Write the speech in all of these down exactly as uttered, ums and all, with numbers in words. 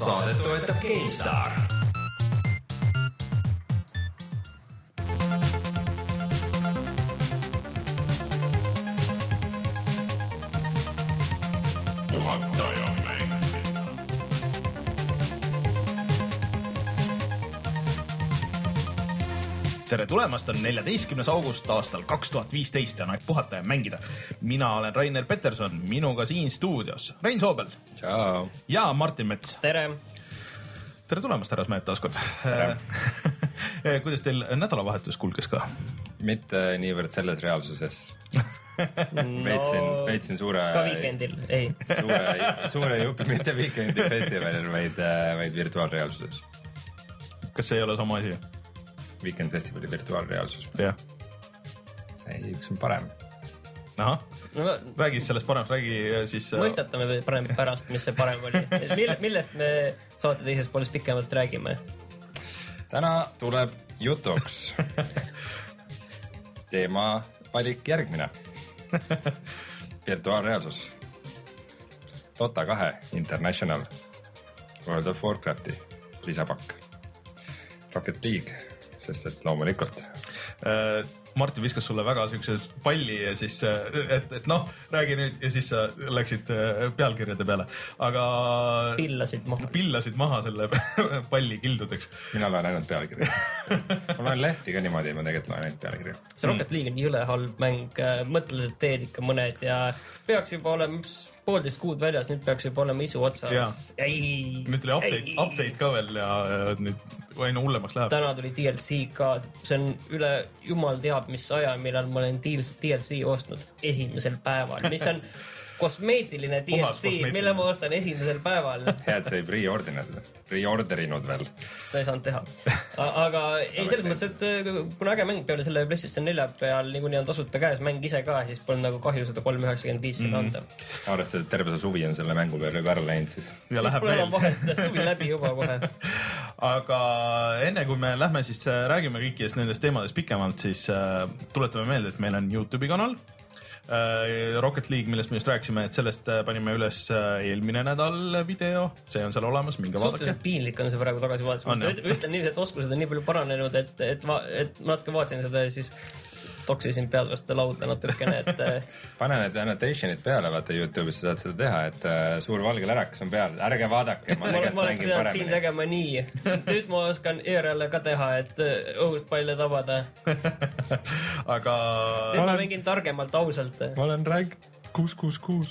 Saadet toetab GameStar. Tere tulemast, on neljateistkümnes august aastal kaks tuhat viisteist ja on aeg puhata ja mängida. Mina olen Rainer Peterson, minuga siin stuudios Rein Soobel. Ciao. Ja Martin Mets. Tere. Tere tulemast, härrasmehed taaskord. Kuidas teil nädalavahetus kulges ka? Mitte niivõrd selles reaalsuses. no, veitsin, veitsin suure... Ka weekendil, ei. Suure, suure jupi, mitte weekendi festivalil, vaid, vaid virtuaalreaalsuses. Kas see ei ole sama asi? Weekend festivali virtuaalreaalsus. Jah. Ei, üks on parem. Aha. No, räägi sellest parem, räägi siis... Mõistatame parem pärast, mis see parem oli. Millest me saate teises pooles pikemalt räägime? Täna tuleb jutuks teema valik järgmine. Virtuaalreaalsus. Dota kahe International. World of Warcrafti lisapakk. Rocket League. Sest et loomulikult. Martin viskas sulle väga siukses palli ja siis, et, et noh, räägi nüüd ja siis sa läksid pealkirjade peale. Aga... Pillasid maha. Pillasid maha selle palli kildudeks. Mina loen ainult pealkirja. Ma loen lehti ka niimoodi, ma tegelikult loen ainult pealkirja. See Rocket League on jõle halb mäng. Mõtled, et teed ikka mõned ja peaks juba olema poolteist kuud väljas, nüüd peaks juba olema isu otsas. Ei, nüüd tuli update, update ka veel ja, ja nüüd aina hullemaks läheb. Täna tuli D L C ka, see on üle jumal teab mis aja, millal ma olen D L C ostnud esimesel päeval, mis on kosmeetiline D L C, mille ma ostan esimesel päeval. Head see pre-orderinud, pre-orderinud veel. Seda ei saanud teha. Aga ei, selles mõttes, et kuna äge mäng peale selle PlayStation nelja peal niikuinii on tasuta käes mäng ise ka, siis pole nagu kahju seda kolm üheksakümmend viis mm. anda. Arvestades, et terve see suvi on selle mängu peale juba ära läinud, siis... Ja siis pole enam vahet, suvi läbi juba kohe. Aga enne kui me lähme, siis räägime kõikidest nendest teemadest pikemalt, siis tuletame meelde, et meil on YouTube'i kanal. Rocket League, millest me just rääkisime, et sellest panime üles eelmine nädal video, see on seal olemas, minge vaadake. Suhteliselt piinlik on see praegu tagasi vaadates. Ütlen niiviisi, et oskused on nii palju paranenud, et, et, ma, et ma natuke vaatasin seda ja siis toksisin pead vastu lauda natukene, et... Pane need annotationid peale, vaata YouTube'is sa saad seda teha, et uh, suur valge lärakas on peal, ärge vaadake, ma tegelikult ma oleks pidanud siin tegema nii. Nüüd ma oskan E R L-e ka teha, et õhust palle tabada. Aga... Nüüd ma mängin targemalt, ausalt. Ma olen rank kuus kuus kuus.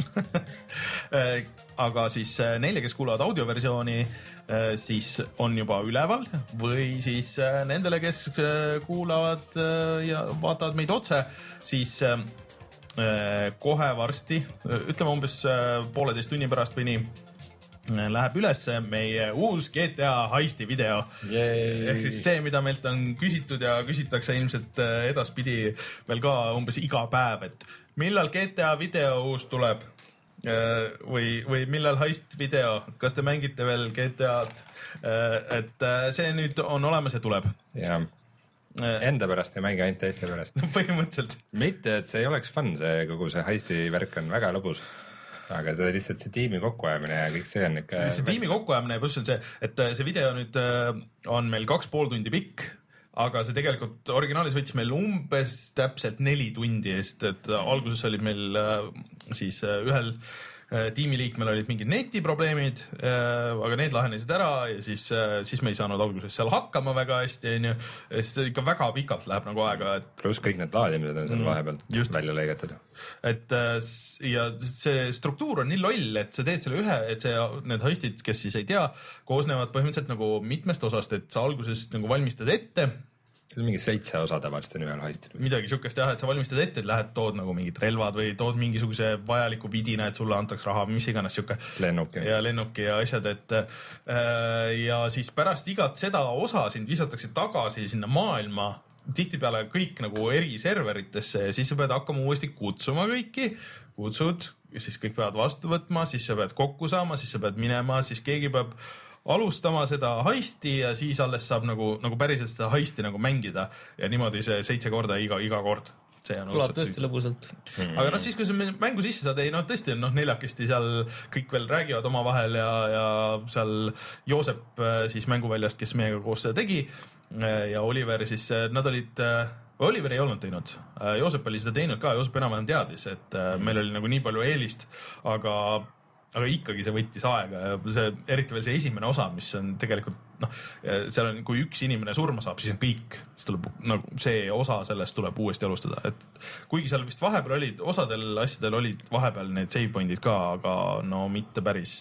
Aga siis neile, kes kuulavad audioversiooni, siis on juba üleval või siis nendele, kes kuulavad ja vaatavad meid otse, siis kohe varsti, ütleme umbes pooleteist tunni pärast või nii, läheb üles meie uus G T A heisti video. Ehk siis see, mida meilt on küsitud ja küsitakse ilmselt edaspidi veel ka umbes iga päev, et millal G T A video uus tuleb või, või millal heist video, kas te mängite veel G T A-d, et see nüüd on olemas ja tuleb. Jah. Enda pärast ei mängi ainult teiste pärast. Põhimõtteliselt. Mitte, et see ei oleks fun, see kogu see heisti värk on väga lõbus. Aga see lihtsalt see tiimi kokkuajamine ja kõik see on ikka... See tiimi kokkuajamine ja pluss on see, et see video nüüd on meil kaks pool tundi pikk, aga see tegelikult originaalis võttis meil umbes täpselt neli tundi eest, et alguses oli meil siis ühel tiimiliikmel olid mingid netiprobleemid, aga need lahenesid ära ja siis, siis me ei saanud alguses seal hakkama väga hästi, ja siis ikka väga pikalt läheb nagu aega. Et... Plus kõik need laadimised on seal vahepealt just välja lõigatud. Et, ja see struktuur on nii loll, et sa teed selle ühe, et see, need heistid, kes siis ei tea, koosnevad põhimõtteliselt nagu mitmest osast, et sa alguses nagu valmistad ette. Mingi seitse osa tavaliselt on ühel heistil. Midagi sükest jah, et sa valmistad ette, et lähed, tood nagu mingid relvad või tood mingisuguse vajaliku vidina, et sulle antaks raha, mis iganes süke. Lennuki. Ja lennuki ja asjad, et ja siis pärast igat seda osa sind visatakse tagasi sinna maailma, tihtipeale kõik nagu eri serveritesse ja siis sa pead hakkama uuesti kutsuma kõiki, kutsud, siis kõik peavad vastu võtma, siis sa pead kokku saama, siis sa pead minema, siis keegi peab alustama seda heisti ja siis alles saab nagu, nagu päriselt seda heisti nagu mängida ja niimoodi see seitse korda iga, iga kord. Kõlab tõesti lõbusalt. Mm. Aga noh, siis kui sa mängu sisse saad, ei noh, tõesti on noh, neljakesti seal kõik veel räägivad oma vahel ja, ja seal Joosep siis mänguväljast, kes meiega koos seda tegi ja Oliver siis, nad olid, Oliver ei olnud teinud, Joosep oli seda teinud ka, Joosep enam-vähem teadis, et mm. meil oli nagu nii palju eelist, aga aga ikkagi see võttis aega ja see, eriti veel see esimene osa, mis on tegelikult, noh, seal on, kui üks inimene surma saab, siis on kõik, siis tuleb, nagu see osa sellest tuleb uuesti alustada, et kuigi seal vist vahepeal olid, osadel asjadel olid vahepeal need save point'id ka, aga no mitte päris.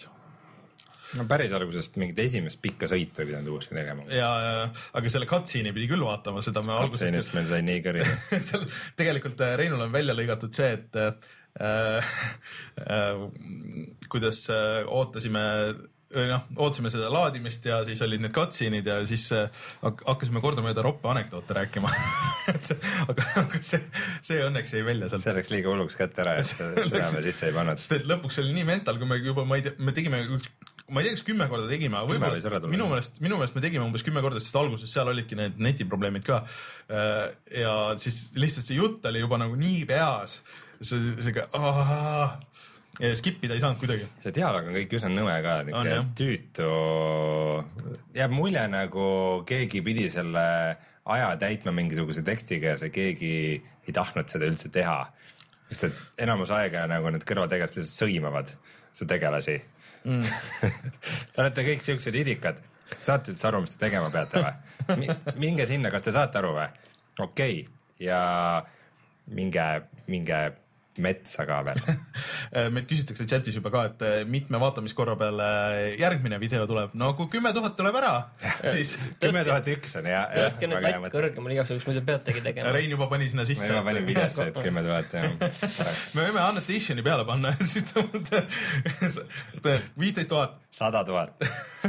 No päris algusest mingit esimest pikka sõitu ei pidanud uuesti tegema. Ja, aga selle cutscene'i pidi küll vaatama, seda me algusest... Cutscene'ist meil sai nii kõri. seal tegelikult Reinul on välja lõigatud see, et Äh, äh, kuidas äh, ootasime noh, ootasime seda laadimist ja siis olid need cutscene'id ja siis äh, hakkasime kordamööda roppe anekdoote rääkima aga, aga see, see õnneks jäi välja sealt. See läks liiga hulluks kätte ära, et südame sisse ei pannud. Sest et lõpuks oli nii mental, kui me juba, ma ei tea, me tegime üks, ma ei tea, kas kümme korda tegime, aga võib-olla minu meelest, minu meelest me tegime umbes kümme korda, sest alguses seal olidki need netiprobleemid ka ja siis lihtsalt see jutt oli juba nagu nii peas see, see ka aah, ja skipida ei saanud kuidagi. See dialoog on kõik üsna nõme ka, niisugune tüütu, jääb mulje nagu keegi pidi selle aja täitma mingisuguse tekstiga ja see keegi ei tahtnud seda üldse teha. Sest et enamus aega nagu need kõrvategelased lihtsalt sõimavad su tegelasi. Mm. Te olete kõik siuksed idikad. Kas te saate üldse aru, mis te tegema peate või? Minge sinna, kas te saate aru või? Okei. Okay. Ja minge, minge metsa ka veel. Meid küsitakse chatis juba ka, et mitme vaatamiskorra peale järgmine video tuleb. No kui kümme tuhat tuleb ära, siis kümme tuhat üks on ja. Tõestke nüüd latt kõrgemal igaks juhuks, mida peategi tegema. Rein juba pani sinna sisse. Ma juba panin videosse, et kümme tuhat. Me võime annetationi peale panna, siis viisteist tuhat. sada tuhat.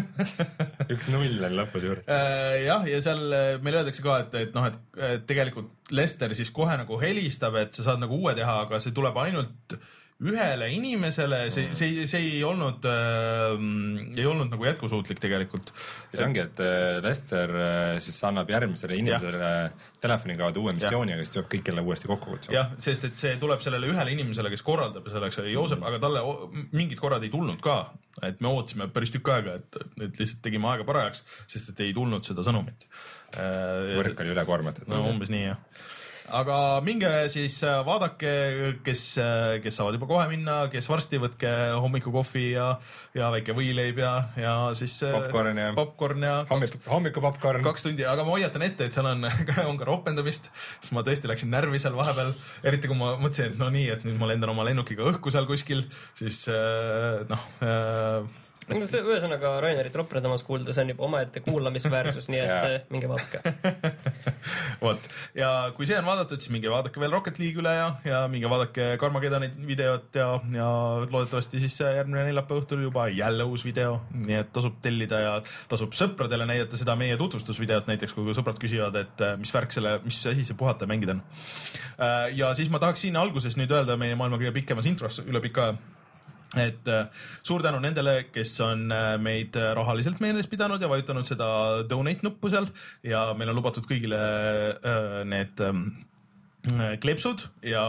Üks null on lõpus juurde. Jah, ja seal meil öeldakse ka, et, et, noh, et tegelikult Lester siis kohe nagu helistab, et sa saad nagu uue teha, aga see tuleb ainult ühele inimesele, see, see, see ei olnud äh, ei olnud nagu jätkusuutlik tegelikult. Ja see ongi, et Lester siis annab järgmisele inimesele ja. telefoni kaudu uue missiooni, aga siis tuleb kõik jälle uuesti kokku kutsuma. Jah, sest et see tuleb sellele ühele inimesele, kes korraldab ja selleks oli Joosep, mm. aga talle mingid korrad ei tulnud ka, et me ootasime päris tükk aega, et, et lihtsalt tegime aega parajaks, sest et ei tulnud seda sõnumit. Võrk oli üle koormatud. No umbes nii, jah. Aga minge siis vaadake, kes, kes saavad juba kohe minna, kes varsti võtke hommikukohvi ja, ja väike võileib ja, ja siis popcorn ja, popcorn ja kaks, hommiku popcorn. Kaks tundi, aga ma hoiatan ette, et seal on, on ka ropendamist, sest ma tõesti läksin närvi seal vahepeal, eriti kui ma mõtlesin, et no nii, et nüüd ma lendan oma lennukiga õhku seal kuskil, siis noh äh, see ühesõnaga Rainerit ropredamas kuulda, see on juba omaette kuulamisväärsus, nii et minge vaadake. Vot, ja kui see on vaadatud, siis minge vaadake veel Rocket League üle ja, ja minge vaadake Karmageddonit videot ja, ja loodetavasti siis järgmine neljapäeva õhtul juba jälle uus video, nii et tasub tellida ja tasub sõpradele näidata seda meie tutvustusvideot näiteks, kui sõbrad küsivad, et mis värk selle, mis asi see puhata ja mängida on. Ja siis ma tahaks siin alguses nüüd öelda meie maailma kõige pikemas intros üle pika aja, et suur tänu nendele, kes on meid rahaliselt meeles pidanud ja vajutanud seda donate nuppu seal ja meil on lubatud kõigile need klepsud ja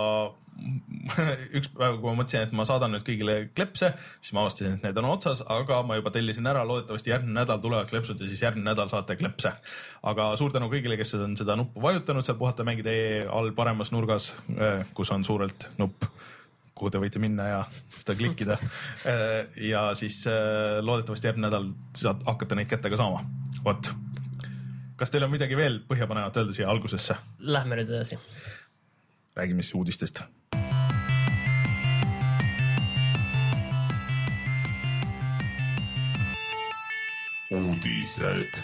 üks päev, kui ma mõtlesin, et ma saadan nüüd kõigile klepse, siis ma avastasin, et need on otsas, aga ma juba tellisin ära, loodetavasti järgmine nädal tulevad klepsud ja siis järgmine nädal saate klepse. Aga suur tänu kõigile, kes on seda nuppu vajutanud, seal puhata mängida all paremas nurgas, kus on suurelt nupp, kuhu te võite minna ja seda klikkida. Ja siis loodetavasti järgmine nädal saad hakata neid kätte ka saama. Vot. Kas teil on midagi veel põhjapanevat öelda siia algusesse? Lähme nüüd edasi. Räägime siis uudistest. Uudised.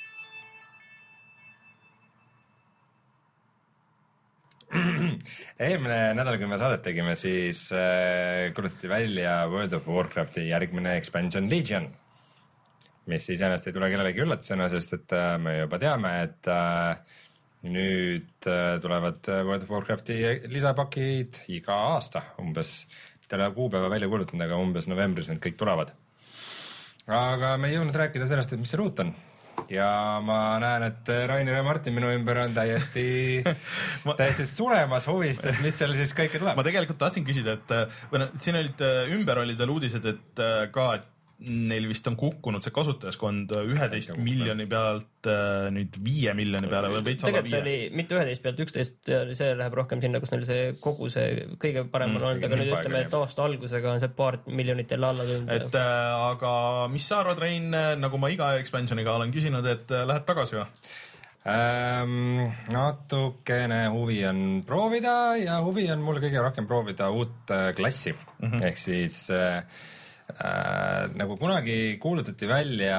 Eelmine nädal, kui me saadet tegime, siis äh, kuulutati välja World of Warcrafti järgmine expansion Legion, mis iseenesest ei tule kellelegi üllatusena, sest et äh, me juba teame, et äh, nüüd äh, tulevad World of Warcrafti lisapakid iga aasta, umbes, mitte ole kuupäeva välja kuulutanud, aga umbes novembris need kõik tulevad. Aga me ei jõudnud rääkida sellest, et mis see uut on. ja ma näen, et Rainer ja Martin minu ümber on täiesti ma... täiesti suremas huvist, et mis seal siis kõike tuleb. Ma tegelikult tahtsin küsida, et või no, siin olid ümber olid veel uudised, et ka et neil vist on kukkunud see kasutajaskond üheteist miljoni pealt nüüd viie miljoni peale või veits alla viie. Tegelikult see oli mitte üheteist pealt üksteist, see läheb rohkem sinna, kus neil see kogu see kõige parem on olnud, aga nüüd ütleme, et aasta algusega on see paar miljonit jälle alla tulnud. Et äh, aga mis sa arvad, Rein, nagu ma iga expansioniga olen küsinud, et äh, lähed tagasi või? Ähm, natukene huvi on proovida ja huvi on mul kõige rohkem proovida uut äh, klassi mm -hmm. ehk siis äh, Äh, nagu kunagi kuulutati välja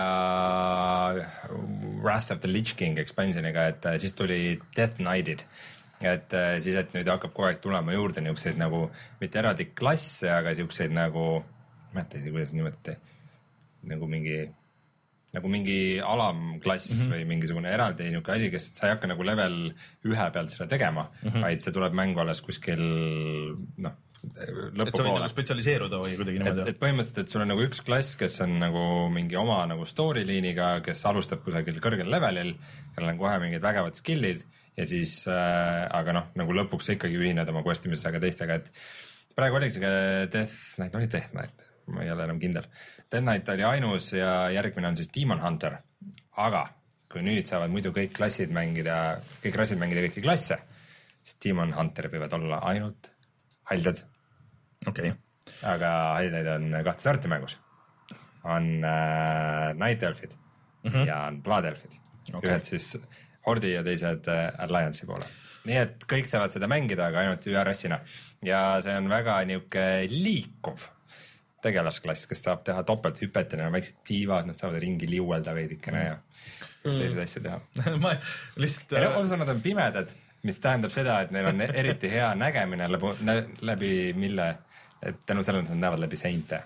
Wrath of the Lich King expansioniga, et äh, siis tuli Death Knighted, et äh, siis, et nüüd hakkab kogu aeg tulema juurde niisuguseid nagu mitte eraldi klasse, aga niisuguseid nagu, ma ei mäleta isegi, kuidas nimetati, nagu mingi nagu mingi alamklass mm -hmm. või mingisugune eraldi niisugune asi, kes sa ei hakka nagu level ühe pealt seda tegema mm, -hmm. vaid see tuleb mängu alles kuskil noh, et sa võid nagu spetsialiseeruda või kuidagi niimoodi? Et, et põhimõtteliselt, et sul on nagu üks klass, kes on nagu mingi oma nagu story liiniga, kes alustab kusagil kõrgel levelil, kellel on kohe mingid vägevad skillid ja siis äh, aga noh, nagu lõpuks sa ikkagi ühined oma kostimisega teistega, et praegu oligi see Death Knight, oli Death Knight, ma ei ole enam kindel. Death Knight oli ainus ja järgmine on siis Demon Hunter, aga kui nüüd saavad muidu kõik klassid mängida, kõik rassid mängida kõiki klasse, siis Demon Hunter võivad olla ainult haldjad. Okay. Aga haldjaid on kahte sorti mängus. On äh, Night Elfid mm -hmm. ja on Blood Elfid. Okay. Ühed siis Hordi ja teised äh, Alliance'i poole. Nii et kõik saavad seda mängida, aga ainult ühe rassina. Ja see on väga niuke liikuv tegelasklass, kes tahab teha topelt hüpet ja neil on väiksed tiivad, nad saavad ringi liuelda veidikene ja mm. sellised asju teha. ma lihtsalt... Ja osa nad on pimedad, mis tähendab seda, et neil on eriti hea nägemine läbi, läbi mille, et tänu sellele nad näevad läbi seinte.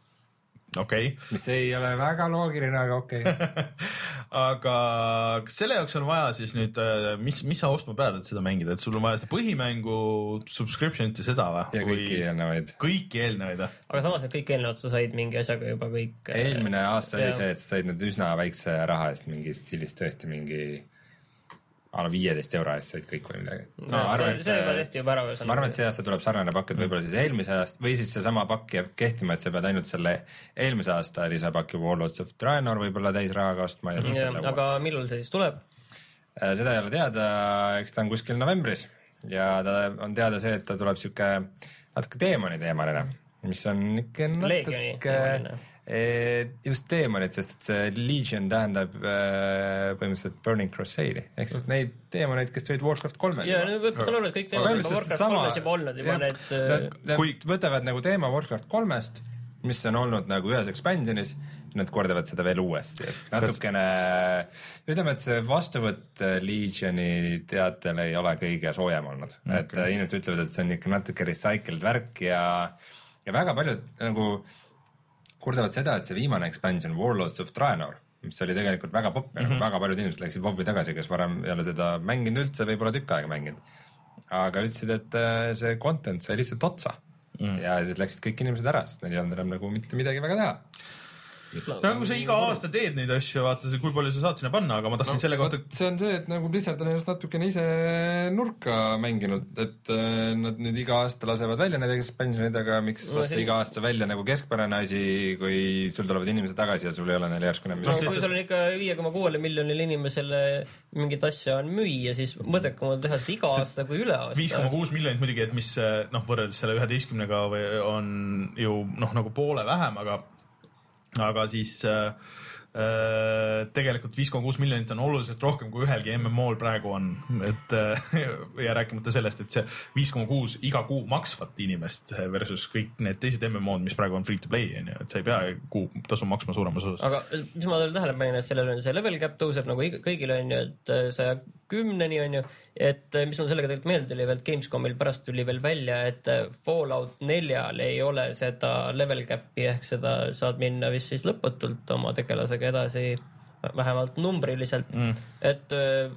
Okei okay. Mis ei ole väga loogiline, aga okei okay. Aga kas selle jaoks on vaja siis nüüd, mis, mis sa ostma pead, et seda mängida, et sul on vaja seda põhimängu subscription'it ja seda või? Ja kõiki eelnevaid. Kõiki eelnevaid. Aga samas, et kõik eelnevad sa said mingi asjaga juba kõik. Eelmine aasta oli see, et sa said need üsna väikse raha eest mingi stiilis tõesti mingi alla viieteist euro eest said kõik või midagi. No, no, arvan, see juba tehti juba ära. Ma arvan, et see aasta tuleb sarnane pakk, et võib-olla siis eelmise aasta või siis see sama pakk jääb kehtima, et sa pead ainult selle eelmise aasta lisapakki Warlords of Draenor võib-olla täis rahaga ostma. Ja ja, aga millal see siis tuleb? Seda ei ole teada, eks ta on kuskil novembris ja ta on teada see, et ta tuleb siuke natuke teemoni teemaline, mis on ikka natuke... just teemonid, sest et see Legion tähendab äh, põhimõtteliselt Burning Crusade'i ehk siis neid teemoneid, kes tulid Warcraft kolme. Ja nüüd ma saan aru, et kõik teemad juba Warcraft kolmes juba olnud juba need... Nad, kui võtavad nagu teema Warcraft kolmest, mis on olnud nagu ühes expansionis, nad kordavad seda veel uuesti. Natukene, ütleme, et see vastuvõtt Legioni teatel ei ole kõige soojem olnud. Okay. Et inimesed ütlevad, et see on ikka natuke recycled värk ja, ja väga paljud nagu kurdavad seda, et see viimane expansion Warlords of Draenor, mis oli tegelikult väga popp ja mm -hmm. väga paljud inimesed läksid WoW-i tagasi, kes varem ei ole seda mänginud üldse, võib-olla tükk aega mänginud. Aga ütlesid, et see content sai lihtsalt otsa mm -hmm. ja siis läksid kõik inimesed ära, sest neil ei olnud enam nagu mitte midagi väga teha. Nagu sa iga aasta teed neid asju, vaata see, kui palju sa saad sinna panna, aga ma tahtsin no, selle kohta... See on see, et nagu Blizzard on ennast natukene ise nurka mänginud, et äh, nad nüüd iga aasta lasevad välja need expansionid, aga miks no, lasta see... iga aasta välja nagu keskpärane asi, kui sul tulevad inimesed tagasi ja sul ei ole neil järsku enam... No, kui sul on ikka viie koma kuuele miljonile inimesele mingit asja on müüa, siis mõttekam on teha seda iga aasta kui üle aasta. viis koma kuus miljonit muidugi, et mis noh, võrreldes selle üheteistkümnega on ju noh, nagu poole vähem, aga aga siis äh, äh, tegelikult viis koma kuus miljonit on oluliselt rohkem kui ühelgi M M O-l praegu on, et äh, ja rääkimata sellest, et see viis koma kuus iga kuu maksvat inimest versus kõik need teised M M O-d, mis praegu on free to play, et sa ei pea kuu tasu maksma suuremas osas. Aga mis ma teile tähele panin, et sellel on see level cap tõuseb nagu kõigile on ju, et saja kümneni on ju, et mis mul sellega tegelikult meelde tuli veel, Gamescomil pärast tuli veel välja, et Fallout neljal ei ole seda level cap'i ehk seda saad minna vist siis lõputult oma tegelasega edasi, vähemalt numbriliselt mm. et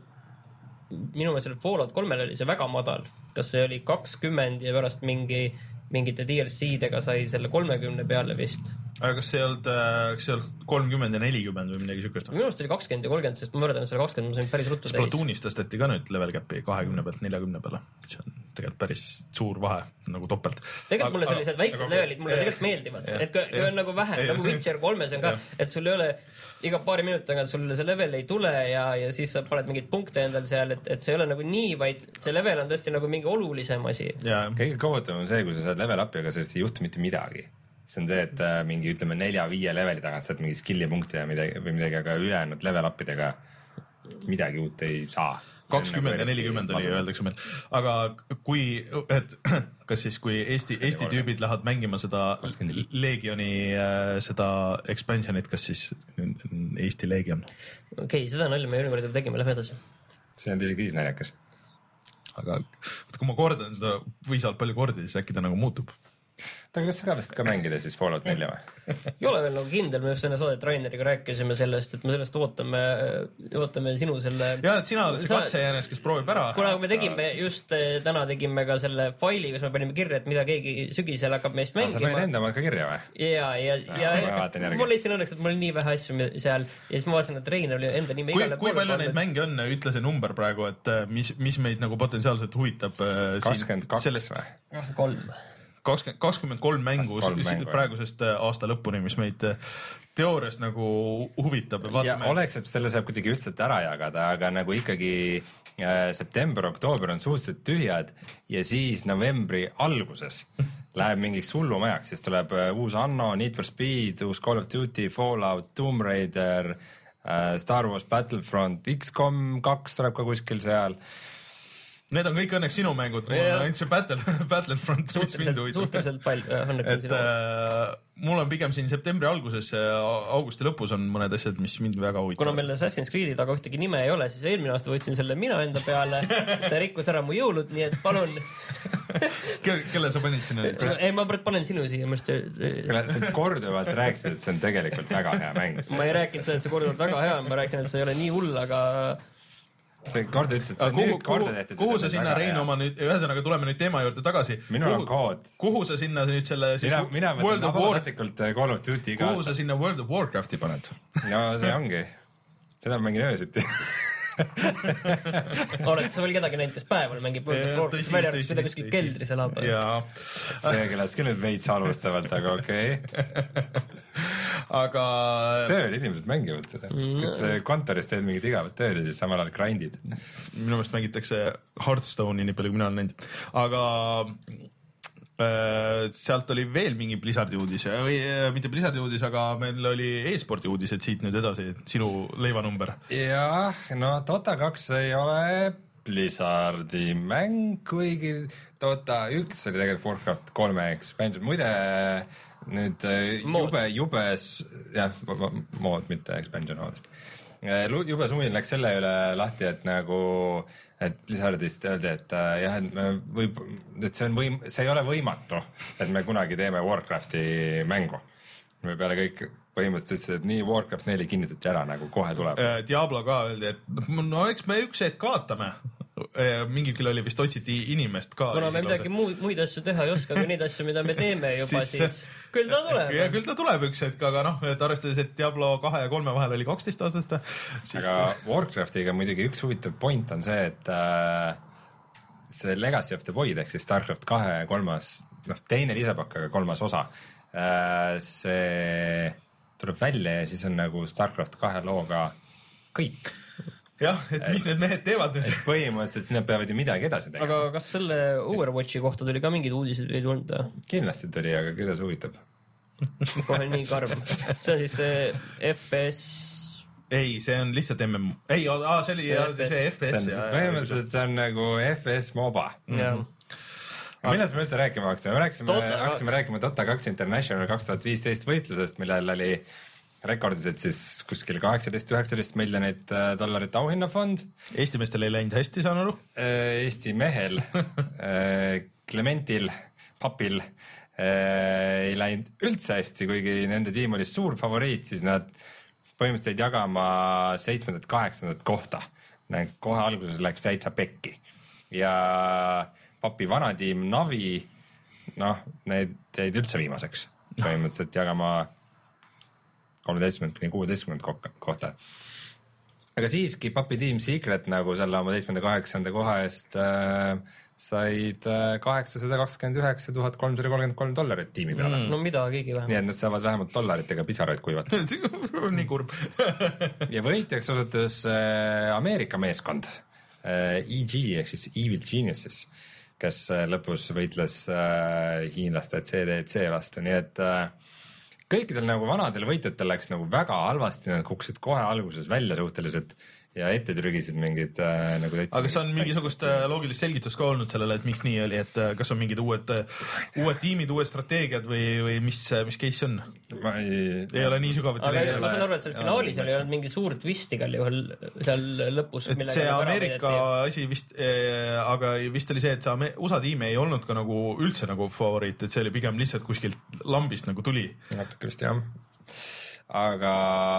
minu meelest Fallout kolmel oli see väga madal, kas see oli kakskümmend ja pärast mingi mingite D L C-dega sai selle kolmekümne peale vist. aga kas see ei olnud, kas see ei olnud kolmkümmend ja nelikümmend või midagi siukest? minu arust oli kakskümmend ja kolmkümmend, sest ma võrdan selle kakskümmend, ma sain päris ruttu täis. Splatoonis tõsteti ka nüüd level cap'i kahekümne pealt neljakümne peale. See on tegelikult päris suur vahe, nagu topelt. Tegelikult mulle sellised väiksed levelid mulle tegelikult meeldivad, et kui on nagu vähem, nagu Witcher kolmes on ka, et sul ei ole iga paari minuti tagant sul see level ei tule ja, ja siis sa paned mingeid punkte endal seal, et, et see ei ole nagu nii, vaid see level on tõesti nagu mingi olulisem asi. Kõige kohutav on see, kui sa saad level up'i, aga sellest ei juhtu mitte midagi. See on see, et mingi ütleme nelja-viie leveli tagant saad mingi skilli punkte ja midagi, või midagi, aga ülejäänud level up'idega midagi uut ei saa. kakskümmend ja nelikümmend oli, öeldakse meil. Aga kui, et kas siis, kui Eesti, Eesti tüübid lähevad mängima seda Legioni, seda expansionit, kas siis Eesti Legion? Okei, okay, seda nalja me ülekord tegime, lähme edasi. See on isegi siis naljakas. Aga kui ma kordan seda võisalt palju kordi, siis äkki ta nagu muutub. aga kas sa ka vist ka mängida siis Fallout nelja või? ei ole veel nagu kindel, me just enne saadet Raineriga rääkisime sellest, et me sellest ootame, ootame sinu selle... ja, et sina oled see katsejäänes, kes proovib ära. Kuna me tegime just täna tegime ka selle faili, kus me panime kirja, et mida keegi sügisel hakkab meist mängima. Sa panid enda maad ka kirja või? Ja, ja, ja, ja ma leidsin õnneks, et mul oli nii vähe asju seal ja siis ma vaatasin, et Reiner oli enda nime igale poole. Kui palju neid mänge on, ütle see number praegu, et mis, mis meid nagu potentsiaalselt huvitab kakskümmend kaks või? kakskümmend kolm kakskümmend, kakskümmend kolm mängu praegusest aasta lõpuni, mis meid teoorias nagu huvitab. Ja oleks, et selle saab kuidagi üldselt ära jagada, aga nagu ikkagi äh, september, oktoober on suhteliselt tühjad ja siis novembri alguses läheb mingiks hullumajaks, siis tuleb äh, uus Anno, Need for Speed, uus Call of Duty, Fallout, Tomb Raider, äh, Star Wars Battlefront, X COM kaks tuleb ka kuskil seal. Need on kõik õnneks sinu mängud, mul on ainult see Battle, Battlefront, mis mind huvitab. Suhteliselt palju, õnneks on sinu mängud. Mul on pigem siin septembri alguses, augusti lõpus on mõned asjad, mis mind väga huvitab. Kuna meil Assassin's Creed'i taga ühtegi nime ei ole, siis eelmine aasta võtsin selle mina enda peale, seda rikkus ära mu jõulud, nii et palun. Kelle sa panid sinna? Ei, ma panen sinu siia. Sa korduvalt rääkisid, et see on tegelikult väga hea mäng. Ma ei rääkinud seda, et see korduvalt väga hea, ma rääkisin, et see ei ole nii hull, aga... see kord ütles, et see kuhu, nüüd korda tehti. Kuhu sa sinna Rein oma nüüd, ühesõnaga tuleme nüüd teema juurde tagasi. Minul on kood. Kuhu sa sinna nüüd selle siis mina, mina World of War... Call of Duty ka. Kuhu sa sinna World of Warcrafti paned? Ja see ongi. Seda mängin öösiti. Oled sa veel kedagi näinud, kes päeval mängib World of Warcraft? Välja arvast, keda kuskil keldris elab. See kõlas küll nüüd veits halvustavalt, aga okei. Okay. Aga... tööl inimesed mängivad seda. Kas kontoris teed mingid igavat tööd ja siis samal ajal grindid? Minu meelest mängitakse Hearthstone'i nii palju, kui mina olen näinud. Aga äh, sealt oli veel mingi Blizzardi uudis, või äh, mitte Blizzardi uudis, aga meil oli e-spordi uudised siit nüüd edasi, sinu leivanumber. Jah, no Dota kaks ei ole Blizzardi mäng, kuigi Dota üks oli tegelikult Warcraft kolme expansion. Muide, nüüd jube, jube, jah, mood, mitte expansion moodist. Jube sumin läks selle üle lahti, et nagu, et Blizzardist öeldi, et jah, et, me võib, et see on võim, see ei ole võimatu, et me kunagi teeme Warcrafti mängu. Me peale kõik põhimõtteliselt ütlesid, et nii Warcraft neli kinnitati ära, nagu kohe tuleb. Diablo ka öeldi, et no eks me üks hetk kaotame. Mingi küll oli vist otsiti inimest ka. Kuna me midagi muid, muid asju teha ei oska, kui neid asju, mida me teeme juba, siis, siis küll ta tuleb. Ja küll ta tuleb üks hetk, aga noh, et arvestades, et Diablo kahe ja kolme vahel oli kaksteist aastat. Siis... Aga Warcraftiga muidugi üks huvitav point on see, et äh, see Legacy of the Void, ehk siis Starcraft kahe kolmas, noh, teine lisapakk, aga kolmas osa, äh, see tuleb välja ja siis on nagu Starcraft kahe looga kõik. Jah, et mis need mehed teevad nüüd? Põhimõtteliselt, siis nad peavad ju midagi edasi tegema. Aga kas selle Overwatchi kohta tuli ka mingid uudised ei tulnud? Kindlasti tuli, aga keda see huvitab? Kohe nii karm. See on siis see F P S... Ei, see on lihtsalt M M O. Ei, aa, see oli see, see F P S. Põhimõtteliselt see on nagu F P S MOBA. Jah. Millest me üldse rääkima haksime? Me rääksime, haksime rääkima Dota kaks International kaks tuhat viisteist võistlusest, millel oli rekordised siis kuskil kaheksateist üheksateist miljonit dollarit auhinnafond. Eesti meestel ei läinud hästi, saan aru? Eesti mehel, Clementil, Papil ei läinud üldse hästi, kuigi nende tiim oli suur favoriit, siis nad põhimõtteliselt jäid jagama seitsmendat, kaheksandat kohta. Kohe alguses läks täitsa pekki. Ja Papi vanatiim Navi, noh, need jäid üldse viimaseks. Põhimõtteliselt jagama kolmeteistkümnendat kuni kuueteistkümnendat kohta. aga siiski Puppy Team Secret nagu selle oma seitsmenda kaheksanda koha eest äh, said kaheksasada kakskümmend üheksa tuhat kolmsada kolmkümmend kolm dollarit tiimi peale mm.. no midagigi vähemalt. nii et nad saavad vähemalt dollaritega pisaraid kuivata. nii kurb. ja võitjaks osutus äh, Ameerika meeskond äh, E G ehk siis Evil Geniuses, kes äh, lõpus võitles äh, hiinlaste C D C vastu, nii et äh, kõikidel nagu vanadel võitjatel läks nagu väga halvasti, nad kukkusid kohe alguses välja suhteliselt ja ette trügisid mingid äh, nagu täitsa. aga kas on mingisugust äh, loogilist selgitust ka olnud sellele, et miks nii oli, et äh, kas on mingid uued äh, uued tiimid, uued strateegiad või, või mis, mis case on? ma ei... ei ole nii sügav, aga ei, ma saan aru, et seal finaalis ei olnud mingi suur twist igal juhul seal lõpus. et see Ameerika asi vist äh,, aga vist oli see, et see U S A tiim ei olnud ka nagu üldse nagu favoriit, et see oli pigem lihtsalt kuskilt lambist nagu tuli. natuke vist jah, aga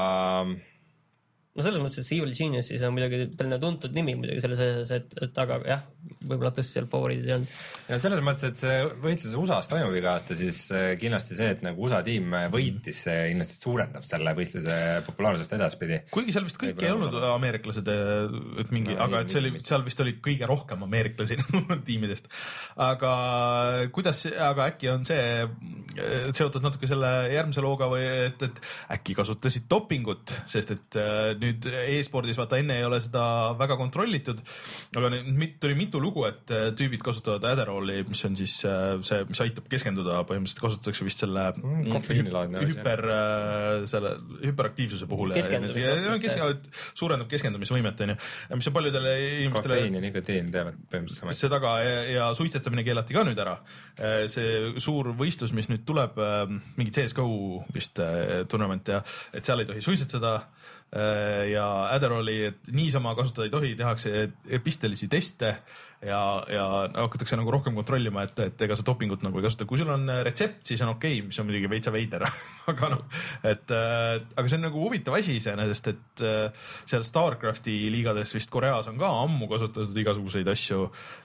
no selles mõttes, et see Evil Geniuses on muidugi tõeline tuntud nimi muidugi selles asjas, et, et aga jah, võib-olla tõesti seal favoriidid ei olnud. ja selles mõttes, et see võitlus U S A-s toimub iga aasta, siis kindlasti see, et nagu U S A tiim võitis, see kindlasti suurendab selle võistluse populaarsust edaspidi. kuigi seal vist kõik ei olnud ameeriklased, et mingi no,, aga et see oli, seal vist oli kõige rohkem ameeriklasi tiimidest. aga kuidas, aga äkki on see seotud natuke selle järgmise looga või et, et äkki kasutasid dopingut, sest et nüüd e-spordis vaata enne ei ole seda väga kontrollitud, aga nüüd tuli mitu lugu, et tüübid kasutavad Adderalli, mis on siis see, mis aitab keskenduda, põhimõtteliselt kasutatakse vist selle mm, hüper, selle hüperaktiivsuse puhul. Kesk, suurendab keskendumisvõimet, on ju, mis on paljudele inimestele kofeiin ja nikotiin teevad põhimõtteliselt see taga ja, ja suitsetamine keelati ka nüüd ära. See suur võistlus, mis nüüd tuleb, mingi C S G O vist tournament ja et seal ei tohi suitsetada ja Adderalli, et niisama kasutada ei tohi, tehakse epistelisi teste ja, ja hakatakse nagu rohkem kontrollima, et, et ega sa dopingut nagu ei kasuta. Kui sul on retsept, siis on okei okay,, mis on muidugi veitsa veider, aga noh, et aga see on nagu huvitav asi iseenesest, et seal Starcrafti liigades vist Koreas on ka ammu kasutatud igasuguseid asju.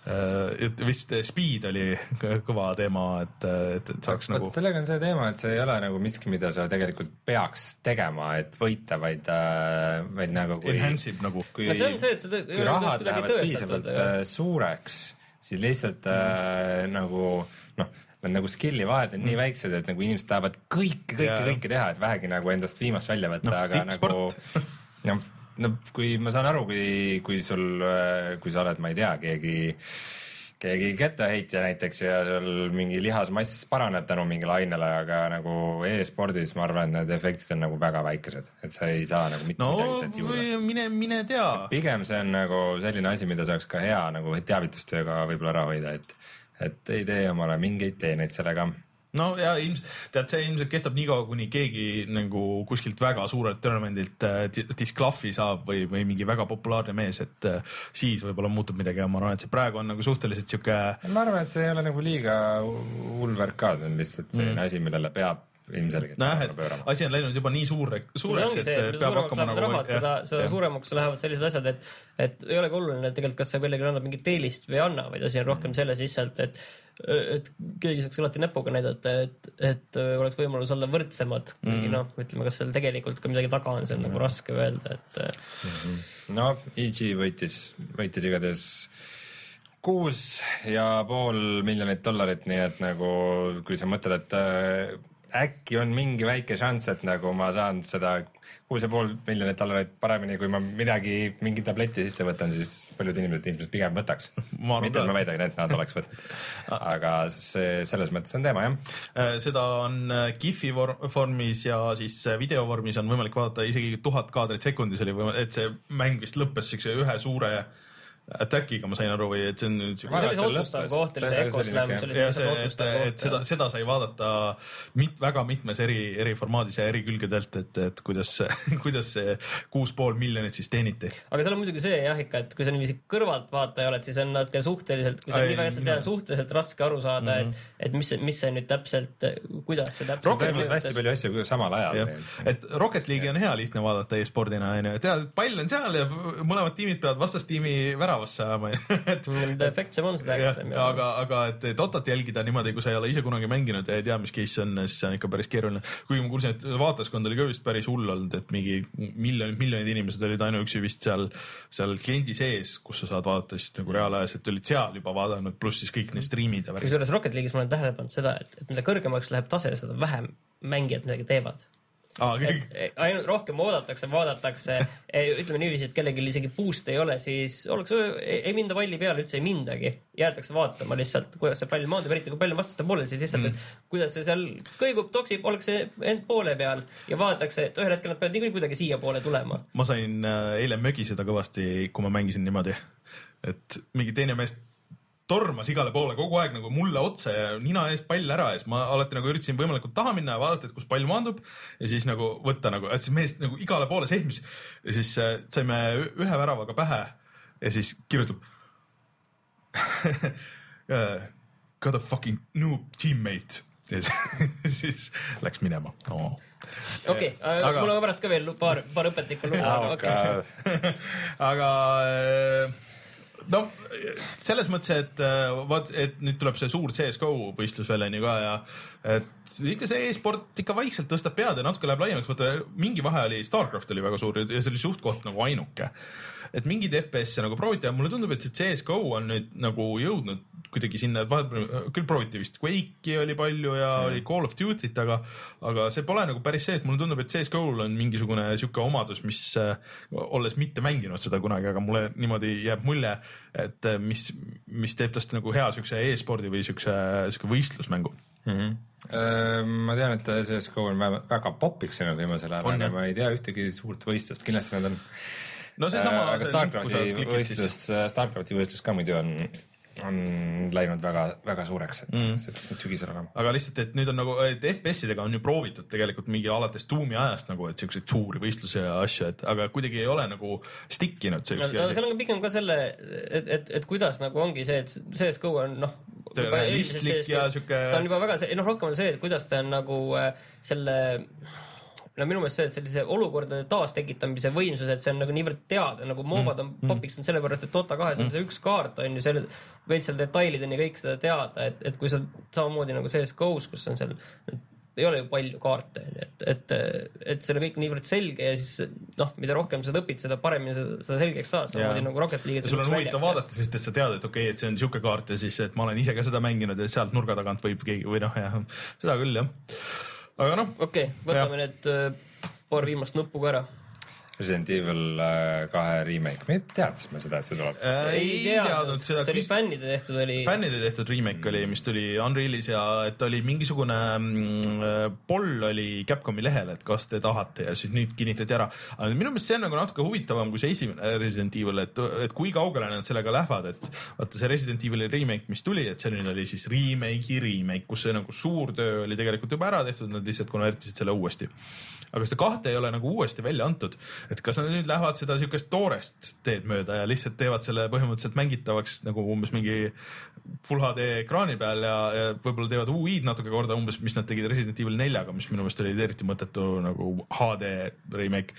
Et vist speed oli kõva teema, et, et, et saaks Võt, nagu. Sellega on see teema, et see ei ole nagu miski, mida sa tegelikult peaks tegema, et võita, vaid, vaid nagu kui, enhansib nagu. Kui, no see on see, et seda kui rahad lähevad piisavalt suureks, siis lihtsalt mm. äh, nagu noh, nad nagu skill'i vahed on mm. nii väiksed, et nagu inimesed tahavad kõike, kõike, yeah. kõike teha, et vähegi nagu endast viimast välja võtta no,, aga nagu no, no kui ma saan aru, kui, kui sul, kui sa oled, ma ei tea, keegi keegi kettaheitja näiteks ja seal mingi lihasmass paraneb tänu mingile ainele, aga nagu e-spordis ma arvan, et need efektid on nagu väga väikesed, et sa ei saa nagu mitte no, midagi sealt juurde. Mine, mine tea. Pigem see on nagu selline asi, mida saaks ka hea nagu teavitustööga võib-olla ära hoida, et, et ei tee omale mingeid teeneid sellega. no ja ilmselt, tead, see ilmselt kestab nii kaua, kuni keegi nagu kuskilt väga suurelt tournamendilt äh, disklahvi saab või, või mingi väga populaarne mees, et äh, siis võib-olla muutub midagi ja ma arvan, et see praegu on nagu suhteliselt siuke. ma arvan, et see ei ole nagu liiga hull värk ka, see on lihtsalt selline mm. asi, millele peab ilmselgelt näh, et asi on läinud juba nii suure, suureks, et see, peab hakkama nagu rahad, seda, seda suuremaks lähevad sellised asjad, et, et ei olegi oluline tegelikult, kas see kellelegi annab mingit teelist või ei anna, vaid asi on rohkem selles lihtsalt, et et keegi saaks alati näpuga näidata, et, et oleks võimalus olla võrdsemad, kuigi mm. noh, ütleme, kas seal tegelikult ka midagi taga on, see on nagu raske öelda, et mm-hmm. no E G võitis, võitis igatahes kuus ja pool miljonit dollarit, nii et nagu kui sa mõtled, et äh, äkki on mingi väike šanss, et nagu ma saan seda kuus ja pool miljonit dollarit paremini, kui ma midagi, mingi tableti sisse võtan, siis paljud inimesed ilmselt pigem võtaks. mitte, et ma väidan, et nad oleks võtnud. aga see selles mõttes on teema, jah. Seda on GIF-i vormis ja siis video vormis on võimalik vaadata isegi tuhat kaadrit sekundis oli võimalik, et see mäng vist lõppes siukse ühe suure attackiga, ma sain aru, või et see on see oli see otsustav koht, see Ecoslam, see oli see otsustav koht. Et seda, seda sai vaadata mit, väga mitmes eri, eri formaadis ja eri külgedelt, et, et kuidas, kuidas see kuus pool miljonit siis teeniti. Aga seal on muidugi see jah ikka, et kui sa niiviisi kõrvalt vaataja oled, siis on natuke suhteliselt, kui sa Ai, nii väga teha, suhteliselt raske aru saada, mm -hmm. et, et mis, mis see nüüd täpselt, kuidas see täpselt Rocket on hästi palju asju samal ajal. Et Rocket League'i on hea lihtne vaadata e-spordina, on ju, tead, pall on seal ja mõlemad tiimid peavad vastastiimi vära teravasse ajama. Defekt see Monster. aga, aga et Dotat jälgida niimoodi, kui sa ei ole ise kunagi mänginud ja ei tea, mis case on, siis see on ikka päris keeruline. Kuigi ma kuulsin, et vaataskond oli ka vist päris hull olnud, et mingi miljonid, miljonid inimesed olid ainuüksi vist seal, seal kliendi sees, kus sa saad vaadata siis nagu reaalajas, et olid seal juba vaadanud, pluss siis kõik need streamid. Kui selles Rocket League'is ma olen tähele pannud seda, et, et mida kõrgemaks läheb tase, seda vähem mängijad midagi teevad. Ah, ainult rohkem oodatakse, vaadatakse, ütleme niiviisi, et kellelgi isegi boost ei ole, siis oleks, ei, ei minda palli peale, üldse ei mindagi. Jäetakse vaatama lihtsalt, kuidas see pall maandub, eriti kui pall vastaste poole, siis lihtsalt, mm. et kuidas see seal kõigub, toksib, ollakse end poole peal ja vaadatakse, et ühel hetkel nad peavad nii kuidagi siia poole tulema. Ma sain eile mögiseda kõvasti, kui ma mängisin niimoodi, et mingi teine meest tormas igale poole kogu aeg nagu mulle otsa ja nina eest pall ära ja siis ma alati nagu üritasin võimalikult taha minna ja vaadata, et kus pall maandub ja siis nagu võtta nagu, et siis meest nagu igale poole sehmis ja siis äh, saime ühe väravaga pähe ja siis kirjutab got a fucking noob teammate ja siis läks minema. Oh. Okei, okay, mul on pärast ka veel paar, paar õpetlikku lugu, aga okay. aga äh, no selles mõttes, et vaat, et nüüd tuleb see suur C S G O võistlus väljani ka ja et ikka see e-sport ikka vaikselt tõstab pead ja natuke läheb laiemaks, vaata mingi vahe oli, StarCraft oli väga suur ja see oli suhtkoht nagu ainuke. Et mingid F P S nagu prooviti ja mulle tundub, et see C S G O on nüüd nagu jõudnud kuidagi sinna, et vahepeal küll prooviti vist Quake'i oli palju ja mm. oli Call of Duty't, aga, aga see pole nagu päris see, et mulle tundub, et C S G O-l on mingisugune siuke omadus, mis olles mitte mänginud seda kunagi, aga mulle niimoodi jääb mulje, et mis, mis teeb tast nagu hea siukse e-spordi või siukse, siuke võistlusmängu. Mm-hmm. Ma tean, et C S G O on väga popiks sõnud viimasel ajal, aga ma ei tea ühtegi suurt võistlust, kindlasti nad on no see sama, aga Starcrafti võistlus, Starcrafti võistlus ka muidu on, on läinud väga, väga suureks, et mm. see peaks nüüd sügisel olema. Aga lihtsalt, et nüüd on nagu, et F P S-idega on ju proovitud tegelikult mingi alates tuumi ajast nagu, et selliseid suuri võistluse ja asju, et aga kuidagi ei ole nagu stikkinud. No, no, seal on ka pigem ka selle, et, et, et kuidas nagu ongi see, et C S G O on noh, realistlik ja siuke ta on juba väga, noh rohkem on see, et kuidas ta on nagu selle no minu meelest see, et sellise olukordade taastekitamise võimsus, et see on nagu niivõrd teada, nagu moobad on mm. popiks on selle pärast, et Dota kahes on see üks kaart, on ju selle, võid seal detailideni kõik seda teada, et, et kui sa samamoodi nagu C S G O's, kus on seal, ei ole ju palju kaarte, et, et, et see on kõik niivõrd selge ja siis noh, mida rohkem sa õpid, seda paremini sa, sa selgeks saad, samamoodi nagu Rocket League. Sul on huvitav vaadata, sest et sa tead, et okei, okay, et see on siuke kaart ja siis, et ma olen ise ka seda mänginud ja sealt nurga tagant võib keegi või noh, jah, seda küll, jah. Aga noh. Okei, okay, võtame ja. Need uh, paar viimast nuppu ka ära. Resident Evil kahe remake, me teadsime seda, et see tuleb. Äh, ei teadnud seda. See oli fännide tehtud oli. Fännide tehtud remake oli, mis tuli Unrealis ja et oli mingisugune mm, poll oli Capcomi lehel, et kas te tahate ja siis nüüd kinnitati ära. Aga minu meelest see on nagu natuke huvitavam kui see esimene Resident Evil, et, et kui kaugele nad sellega lähevad, et vaata see Resident Evil remake, mis tuli, et see nüüd oli siis remake'i remake, kus see nagu suur töö oli tegelikult juba ära tehtud, nad lihtsalt konvertisid selle uuesti. Aga seda kahte ei ole nagu uuesti välja antud, et kas nad nüüd lähevad seda siukest toorest teed mööda ja lihtsalt teevad selle põhimõtteliselt mängitavaks nagu umbes mingi Full H D ekraani peal ja, ja võib-olla teevad U I-d natuke korda umbes, mis nad tegid Resident Evil neljaga, mis minu meelest oli eriti mõttetu nagu H D remake.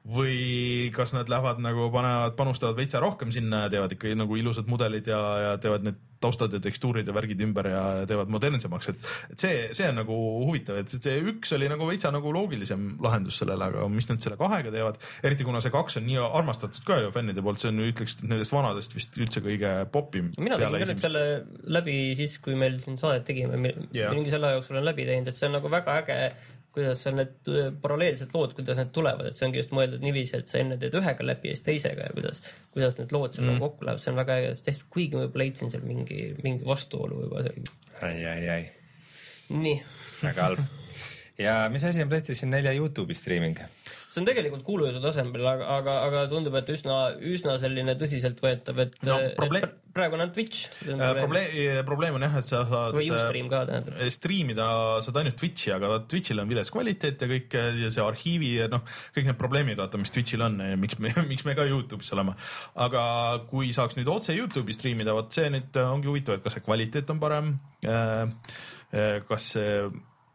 Või kas nad lähevad nagu panevad, panustavad veitsa rohkem sinna ja teevad ikka nagu ilusad mudelid ja, ja teevad need taustad ja tekstuurid ja värgid ümber ja teevad modernsemaks, et, et see, see on nagu huvitav, et see üks oli nagu veitsa nagu loogilisem lahendus sellele, aga mis nad selle kahega teevad, eriti kuna see kaks on nii armastatud ka ju fännide poolt, see on ütleks nendest vanadest vist üldse kõige popim. Mina tegin küll selle läbi siis, kui meil siin saadet tegime, yeah. mingi selle jooksul on läbi teinud, et see on nagu väga äge kuidas on need paralleelsed lood, kuidas need tulevad, et see ongi just mõeldud niiviisi, et sa enne teed ühega läbi ja siis teisega ja kuidas, kuidas need lood seal mm. kokku lähevad, see on väga äge tehtud, kuigi ma juba leidsin seal mingi, mingi vastuolu juba seal. Ai, ai, ai. Nii. Väga halb. Ja mis asi on PlayStation neljä YouTube'i streaming? See on tegelikult kuulujutu tasemel, aga, aga, aga tundub, et üsna, üsna selline tõsiselt võetav, et, no, probleem... et praegu on Twitch. On probleem, probleem on jah, et sa saad või Ustream ka tähendab. Streamida saad ainult Twitchi, aga Twitchil on vilets kvaliteet ja kõik ja see arhiivi ja noh, kõik need probleemid, vaata, mis Twitchil on ja miks me, miks me ka YouTube'is olema. Aga kui saaks nüüd otse YouTube'i streamida, vaat see nüüd ongi huvitav, et kas see kvaliteet on parem, kas see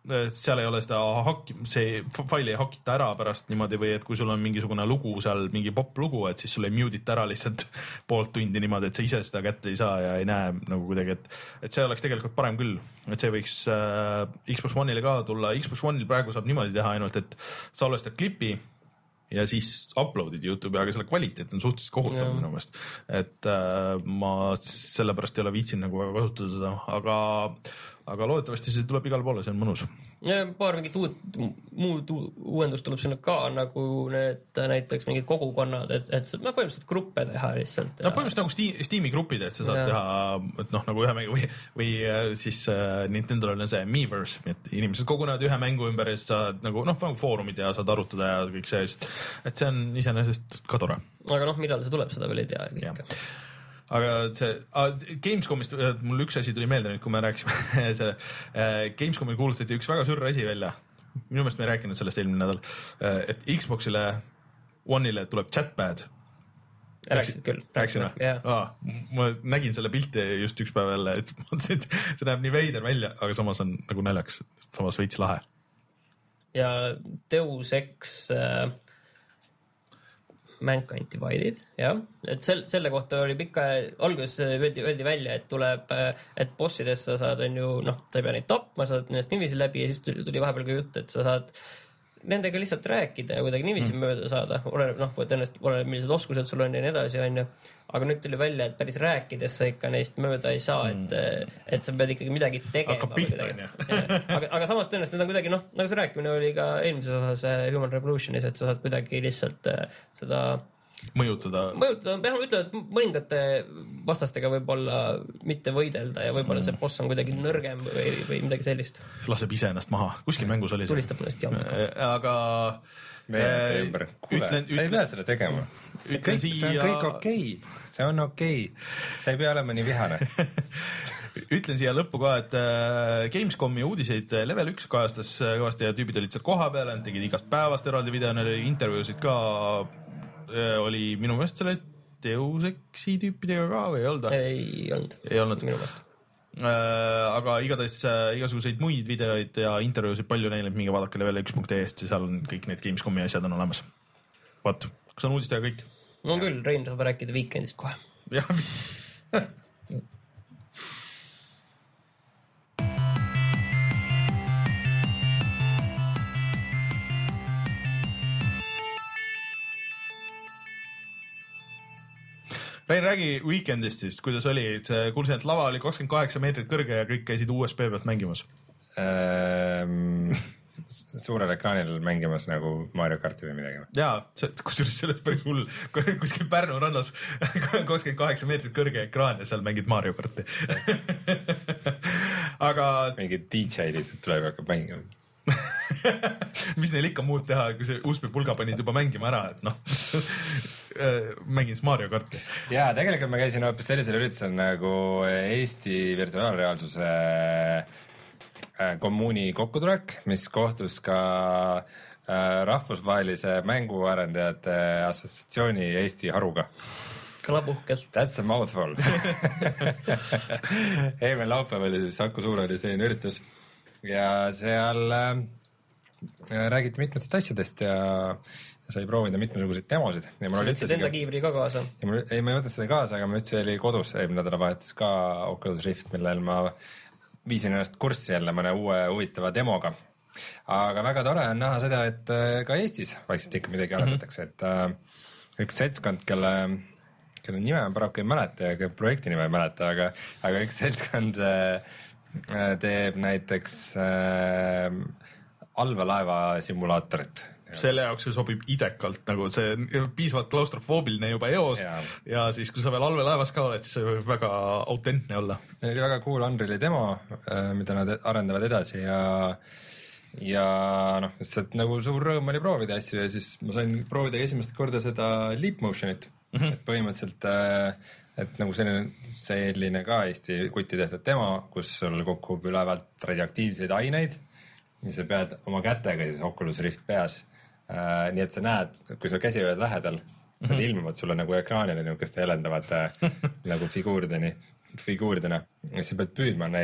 seal ei ole seda haki, see faili ei hakita ära pärast niimoodi või et kui sul on mingisugune lugu seal, mingi pop lugu, et siis sul ei mute'ita ära lihtsalt poolt tundi niimoodi, et sa ise seda kätte ei saa ja ei näe nagu kuidagi, et, et see oleks tegelikult parem küll, et see võiks äh, Xbox One'ile ka tulla. Xbox One'il praegu saab niimoodi teha ainult, et sa olestad klipi ja siis upload'id YouTube'i, aga selle kvaliteet on suhteliselt kohutav minu meelest, et äh, ma sellepärast ei ole viitsin nagu väga kasutada seda, aga aga loodetavasti see tuleb igale poole, see on mõnus. Ja paar mingit uut, muud uuendust tuleb sinna ka, nagu need näiteks mingid kogukonnad, et, et no, põhimõtteliselt gruppe teha lihtsalt. No põhimõtteliselt nagu Steam, Steam'i grupid, et sa saad ja. teha, et noh, nagu ühe mängu või, või siis äh, Nintendo'l on see Miiverse, et inimesed kogunevad ühe mängu ümber ja siis saad nagu, noh, nagu foorumid ja saad arutada ja kõik see, et see on iseenesest ka tore. Aga noh, millal see tuleb, seda veel ei tea. Ja. Aga see ah, Gamescomist mul üks asi tuli meelde nüüd, kui me rääkisime see, äh, Gamescomil kuulutati üks väga sürr asi välja. Minu meelest me ei rääkinud sellest eelmine nädal, äh, et Xboxile One'ile tuleb chatpad. Rääksid küll. Rääksin või? Yeah. Ah, ma nägin selle pilti just üks päev jälle, et see näeb nii veider välja, aga samas on nagu naljaks, samas veits lahe. Ja Deus Ex äh... Mankind Divided, jah, et sel, selle kohta oli pikka, alguses öeldi, öeldi välja, et tuleb, et bossidest sa saad, on ju, noh, sa ei pea neid tapma, saad nendest niiviisi läbi ja siis tuli, tuli vahepeal ka jutt, et sa saad nendega lihtsalt rääkida ja kuidagi niiviisi mm. mööda saada, oleneb, noh, et ennast, oleneb, millised oskused sul on ja nii edasi, on ju. Aga nüüd tuli välja, et päris rääkides sa ikka neist mööda ei saa, et, et sa pead ikkagi midagi tegema. Hakkab pihta, on ju. aga, aga samas tõenäoliselt need on kuidagi, noh, nagu see rääkimine oli ka eelmises osas Human Revolutionis, et sa saad kuidagi lihtsalt seda mõjutada. Mõjutada, peame ütlema, et mõningate vastastega võib-olla mitte võidelda ja võib-olla see boss on kuidagi nõrgem või, või midagi sellist. Laseb ise ennast maha. Kuskil mängus oli see. Tulistab ennast jamma. Aga meie ümber. Kuule, ütlen, sa ei pea seda tegema. See, kõik, siia... see on kõik okei. Okay. See on okei. Okay. Sa ei pea olema nii vihane. Ütlen siia lõppu ka, et Gamescomi uudiseid Level üks kajastas kõvasti ja tüübid olid seal koha peal, nad tegid igast päevast eraldi video, neil oli intervjuusid ka, oli minu meelest selle Deus Exi tüüpidega ka või ei olnud? Ei olnud. Ei olnud. Minu meelest. Aga igatahes igasuguseid muid videoid ja intervjuusid palju neil, et minge vaadake level üks punkt ee-st ja seal on kõik need Gamescomi asjad on olemas. Vaat, kas on uudistega kõik? No küll, Rein saab rääkida Weekendist kohe. Jah. Rein, räägi Weekendist siis, kuidas oli, kuulsin, et lava oli kakskümmend kaheksa meetrit kõrge ja kõik käisid U S B pealt mängimas ähm, suurel ekraanil mängimas nagu Mario Karti või midagi. Jaa, kusjuures see oli päris hull, kuskil Pärnu rannas kakskümmend kaheksa meetrit kõrge ekraan ja seal mängid Mario Karti aga mingi D J lihtsalt tuleb ja hakkab mängima mis neil ikka muud teha, kui see U S B pulga panid juba mängima ära, et noh mängin siis Mario Karti. Jaa, tegelikult ma käisin hoopis sellisel üritusel nagu Eesti virtuaalreaalsuse kommuuni kokkutulek, mis kohtus ka rahvusvahelise mänguarendajate assotsiatsiooni Eesti haruga. Kõlab uhkelt. That's a mouthful. Eelmine laupäev oli siis Saku Suur oli selline üritus ja seal äh, räägiti mitmetest asjadest ja sai proovida mitmesuguseid demosid. Sa võtsid enda kiivri ka kaasa? Mul, ei, ma ei võtta seda kaasa, aga ma ütlesin, oli kodus eelmine nädalavahetus ka Oculus Rift, millel ma viisin ennast kurssi jälle mõne uue huvitava demoga. Aga väga tore on näha seda, et ka Eestis vaikselt ikka midagi arendatakse, et äh, üks seltskond, kelle, kelle nime ma paraku ei mäleta ja projekti nime ei mäleta, aga, aga üks seltskond äh, teeb näiteks äh, allveelaeva simulaatorit. Selle jaoks see sobib idekalt, nagu see piisavalt klaustrofoobiline juba eos ja. ja siis, kui sa veel allveelaevas ka oled, siis see võib väga autentne olla. Meil oli väga cool Unreali demo, mida nad arendavad edasi ja ja noh, lihtsalt nagu suur rõõm oli proovida asju ja siis ma sain proovida esimest korda seda Leap Motionit, mm-hmm. et põhimõtteliselt et nagu selline, selline ka Eesti kuti tehtud demo, kus sul kukub ülevalt radioaktiivseid aineid ja sa pead oma kätega siis Oculus Rift peas. Uh, nii et sa näed, kui sa käsi oled lähedal, mm-hmm. sa ilmuvad sulle nagu ekraanile niisugust helendavad uh, nagu figuurideni, figuuridena. Ja sa pead püüdma neid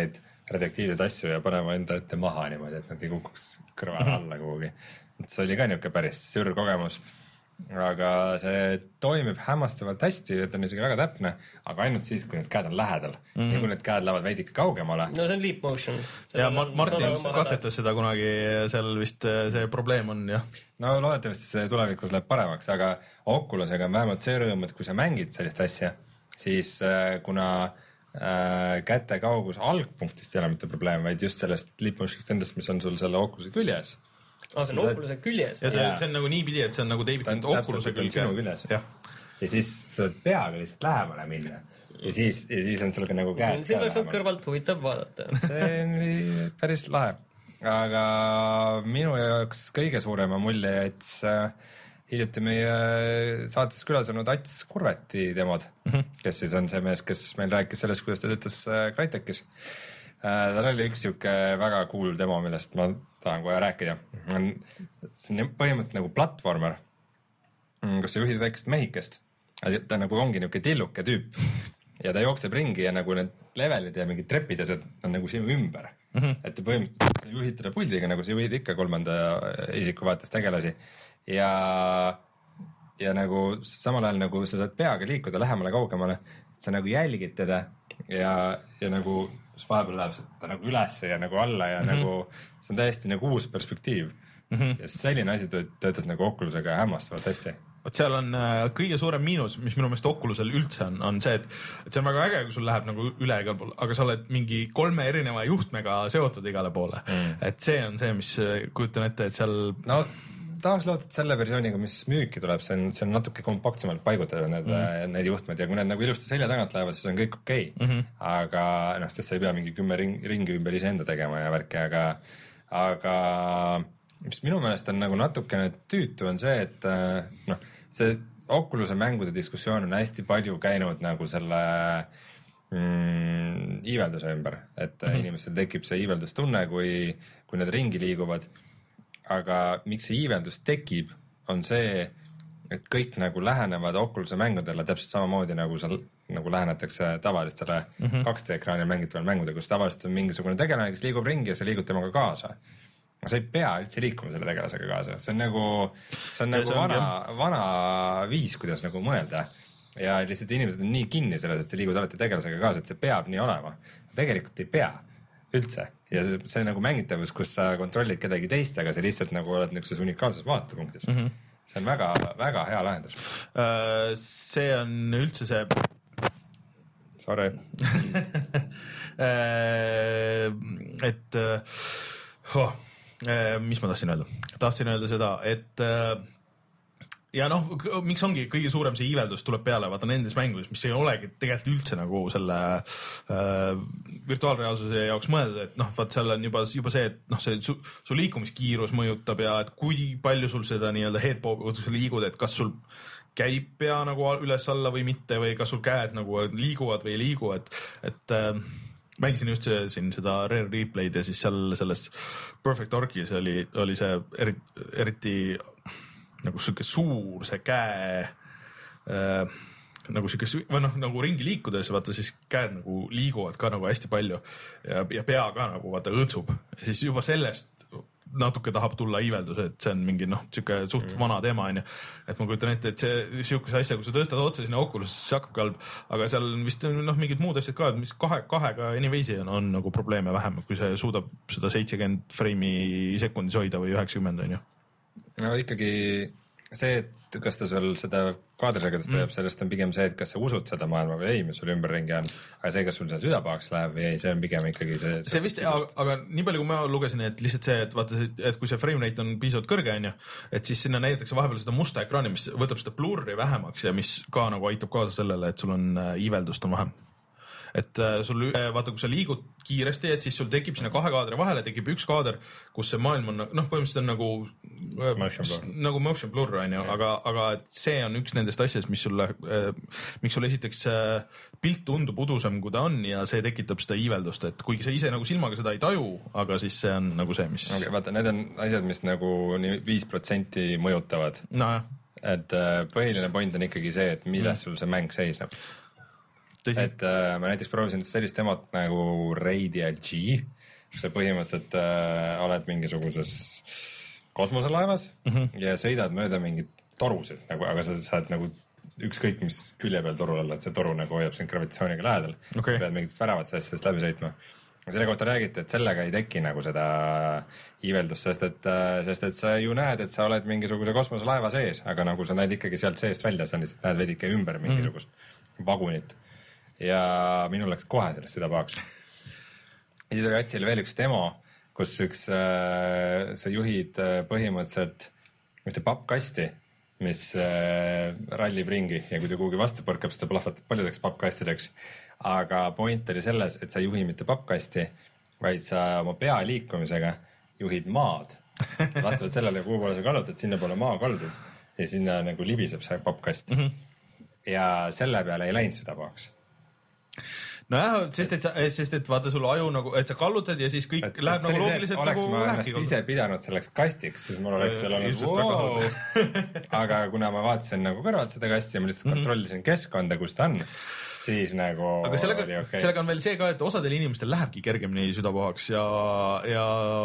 radioaktiivseid asju ja panema enda ette maha niimoodi, et nad ei kukuks kõrvale alla kuhugi. Et see oli ka niisugune päris sür kogemus. Aga see toimib hämmastavalt hästi, et on isegi väga täpne, aga ainult siis, kui need käed on lähedal mm-hmm. ja kui need käed lähevad veidike kaugemale. No see on leap motion. Ja Martin katsetas seda kunagi, seal vist see probleem on, jah. No loodetavasti see tulevikus läheb paremaks, aga Oculusega on vähemalt see rõõm, et kui sa mängid sellist asja, siis kuna äh, käte kaugus algpunktist ei ole mitte probleem, vaid just sellest leap motionist endast, mis on sul selle Oculus'e küljes. Ah, see on Oculus'e küljes. Ja see, see on nagu nii pidi, et see on nagu David Oculus'e küljes. Ja. ja siis sa saad peaga lihtsalt lähemale minna. Ja siis, ja siis on sul ka nagu käed. Siin oleks kõrvalt huvitav vaadata. See on päris lahe. Aga minu jaoks kõige suurema mulje jäts hiljuti meie saates külas olnud Ats Kurveti demod, mm-hmm. kes siis on see mees, kes meil rääkis sellest, kuidas ta töötas Crytekis. Tal oli üks siuke väga cool demo, millest ma tahan kohe rääkida. See on põhimõtteliselt nagu platvormer, kus sa juhid väikest mehikest. Ta nagu ongi niuke tilluke tüüp ja ta jookseb ringi ja nagu need levelid ja mingid trepid ja see on nagu sinu ümber. Mm-hmm. Et ta põhimõtteliselt juhid teda puldiga, nagu sa juhid ikka kolmanda isiku vaates tegelasi ja, ja nagu samal ajal nagu sa saad peaga liikuda lähemale kaugemale, sa nagu jälgid teda ja, ja nagu vahepeal läheb ta nagu üles ja nagu alla ja mm-hmm. nagu see on täiesti nagu uus perspektiiv mm-hmm. ja selline asi töötas nagu Oculusega hämmastavalt hästi. Vot seal on äh, kõige suurem miinus, mis minu meelest Oculusel üldse on, on see, et, et see on väga äge, kui sul läheb nagu üle igal pool, aga sa oled mingi kolme erineva juhtmega seotud igale poole mm. et see on see, mis kujutan ette, et seal no tahaks loota, et selle versiooniga, mis müüki tuleb, see on, see on natuke kompaktsemalt paigutatud need, mm. need juhtmed ja kui need nagu ilusti selja tagant lähevad, siis on kõik okei okay. mm-hmm. aga noh, sest sa ei pea mingi kümme ring, ringi ümber iseenda tegema ja värki, aga aga mis minu meelest on nagu natukene tüütu on see, et noh, see Oculus'e mängude diskussioon on hästi palju käinud nagu selle mm, iivelduse ümber, et mm-hmm. inimestel tekib see iiveldustunne, kui, kui need ringi liiguvad. Aga miks see iiveldus tekib, on see, et kõik nagu lähenevad Oculus'e mängudele täpselt samamoodi nagu seal nagu lähenetakse tavalistele mm-hmm. kaks D ekraanil mängitaval mängude, kus tavaliselt on mingisugune tegelane, kes liigub ringi ja sa liigud temaga kaasa. Sa ei pea üldse liikuma selle tegelasega kaasa. See on nagu, see on nagu see on vana, vana viis, kuidas nagu mõelda. Ja lihtsalt inimesed on nii kinni selles, et sa liigud alati tegelasega kaasa, et see peab nii olema. Tegelikult ei pea üldse. Ja see, see nagu mängitavus, kus sa kontrollid kedagi teist, aga see lihtsalt nagu oled niisuguses unikaalses vaatepunktis. Mm-hmm. See on väga, väga hea lahendus. Uh, see on üldse see... Sorry. uh, et... Uh, oh. Mis ma tahtsin öelda? Tahtsin öelda seda, et ja noh, miks ongi kõige suurem see iiveldus tuleb peale, vaata nendes mängudes, mis ei olegi tegelikult üldse nagu selle äh, virtuaalreaalsuse jaoks mõeldud, et noh, vaat seal on juba, juba see, et noh, see su, su liikumiskiirus mõjutab ja et kui palju sul seda nii-öelda headbogu liigud, et kas sul käib pea nagu üles alla või mitte või kas sul käed nagu liiguvad või ei liigu, et, et äh, mängisin just see, siin seda Rare Replay'd ja siis seal selles Perfect Darkis oli, oli see eriti, eriti nagu siuke suur see käe äh, nagu siuke, või noh, nagu ringi liikudes, vaata siis käed nagu liiguvad ka nagu hästi palju ja, ja pea ka nagu vaata õõtsub ja siis juba sellest natuke tahab tulla iiveldus, et see on mingi noh, siuke suht vana teema on ju, et ma kujutan ette, et see siukese asja, kui sa tõstad otsa sinna Oculus'e, siis hakkab kalb, aga seal vist noh, mingid muud asjad ka, mis kahe, kahega anyways'i on, on nagu probleeme vähem, kui see suudab seda seitsekümmend freimi sekundis hoida või üheksakümmend on ju. No ikkagi see, et kas ta sul seda kaadrisagedust teeb, mm. sellest on pigem see, et kas sa usud seda maailma või ei, mis sul ümberringi on, aga see, kas sul see südapahaks läheb või ei, see on pigem ikkagi see... See vist, aga, aga nii palju, kui ma lugesin, et lihtsalt see, et vaata, et kui see frame rate on piisavalt kõrge, on ju, et siis sinna näidatakse vahepeal seda musta ekraani, mis võtab seda blurri vähemaks ja mis ka nagu aitab kaasa sellele, et sul on iiveldust on vähem. Et sul, vaata, kui sa liigud kiiresti, et siis sul tekib sinna kahe kaadri vahele, tekib üks kaader, kus see maailm on, noh, põhimõtteliselt on nagu motion blur, nagu motion blur on ju, aga, aga see on üks nendest asjadest, mis sulle, miks sul esiteks pilt tundub udusem, kui ta on ja see tekitab seda iiveldust, et kuigi sa ise nagu silmaga seda ei taju, aga siis see on nagu see, mis... Okay, vaata, need on asjad, mis nagu viis protsenti mõjutavad. No, jah. Et põhiline point on ikkagi see, et milles sul see mäng seisneb. et äh, ma näiteks proovisin sellist demot nagu Raidia G, kus sa põhimõtteliselt äh, oled mingisuguses kosmoselaevas mm -hmm. ja sõidad mööda mingit torusid nagu, aga sa saad nagu ükskõik mis külje peal torul olla, et see toru nagu hoiab sind gravitatsiooniga lähedal okay.. pead mingitest väravatest asjadest läbi sõitma. selle kohta räägiti, et sellega ei teki nagu seda iiveldust, sest et, sest et sa ju näed, et sa oled mingisuguse kosmoselaeva sees, aga nagu sa näed ikkagi sealt seest välja, sa lihtsalt näed veidike ümber mingisugust mm. vagunit. ja minul läks kohe sellest süda pahaks. ja siis oli Atsil veel üks demo, kus üks äh,, sa juhid äh, põhimõtteliselt ühte pappkasti, mis äh, rallib ringi ja kui ta kuhugi vastu põrkab, siis ta plahvatab paljudeks pappkastideks. Aga point oli selles, et sa ei juhi mitte pappkasti, vaid sa oma pea liikumisega juhid maad. Vastavalt sellele, kuhu poole sa kallutad, sinna poole maa kaldud ja sinna nagu libiseb see pappkast. Mm -hmm. ja selle peale ei läinud süda pahaks. nojah, sest et, sest et vaata sul aju nagu, et sa kallutad ja siis kõik et, läheb et nagu loogiliselt oleks nagu ma ennast ise pidanud selleks kastiks, siis mul oleks seal olnud wow. aga kuna ma vaatasin nagu kõrvalt seda kasti ja ma lihtsalt mm -hmm. kontrollisin keskkonda, kus ta on, siis nagu aga sellega, okay. sellega on veel see ka, et osadel inimestel lähebki kergemini südapahaks ja, ja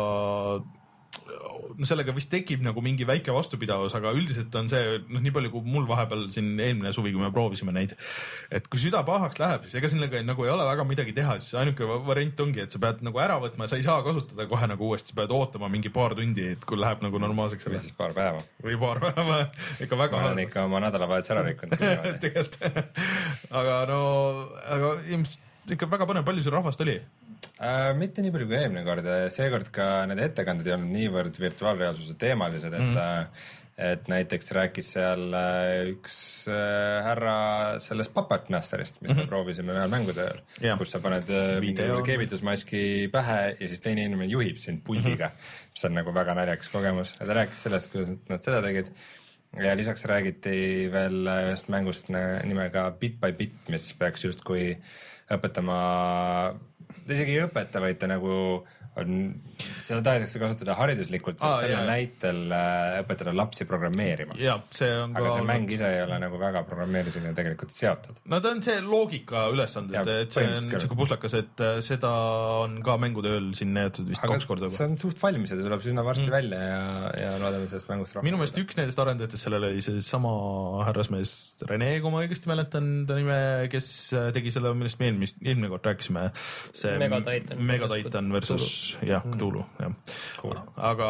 no sellega vist tekib nagu mingi väike vastupidavus, aga üldiselt on see, noh, nii palju kui mul vahepeal siin eelmine suvi, kui me proovisime neid, et kui süda pahaks läheb, siis ega sellega nagu ei ole väga midagi teha, siis ainuke variant ongi, et sa pead nagu ära võtma, sa ei saa kasutada kohe nagu uuesti, sa pead ootama mingi paar tundi, et kui läheb nagu normaalseks. või siis paar päeva. või paar päeva, ikka väga. ma olen ikka oma nädalavahetus ära rikkunud. tegelikult, aga no, aga ikka väga põnev, palju sul rahvast oli? Äh, mitte nii palju kui eelmine kord, seekord ka need ettekanded ei olnud niivõrd virtuaalreaalsuse teemalised, et mm -hmm. et näiteks rääkis seal üks härra sellest Puppet Masterist, mis mm -hmm. me proovisime ühel mängutööl, yeah. kus sa paned mingisuguse keevitusmaski pähe ja siis teine inimene juhib sind puldiga, mm -hmm. mis on nagu väga naljakas kogemus. ja ta rääkis sellest, kuidas nad seda tegid. ja lisaks räägiti veel ühest mängust nimega Bit by Bit, mis peaks justkui õpetama, ta isegi ei õpeta, vaid ta nagu on, seda tahetakse kasutada hariduslikult, et Aa, selle jah. näitel õpetada lapsi programmeerima. Ja, see on aga ka see olnud... mäng ise ei ole nagu väga programmeerimisega tegelikult seotud. No ta on see loogika ülesanded, et see on siuke puslakas, et seda on ka mängutööl siin näidatud vist aga kaks korda. See on suht valmis ja ta tuleb üsna varsti mm. välja ja, ja loodame sellest mängust rahva. Minu meelest üks nendest arendajatest sellele oli see sama härrasmees Rene, kui ma õigesti mäletan ta nime, kes tegi selle, millest me eelmist, eelmine kord rääkisime. See Mega Titan, Mega Titan versus jah, Cthulhu, jah. Cool. Aga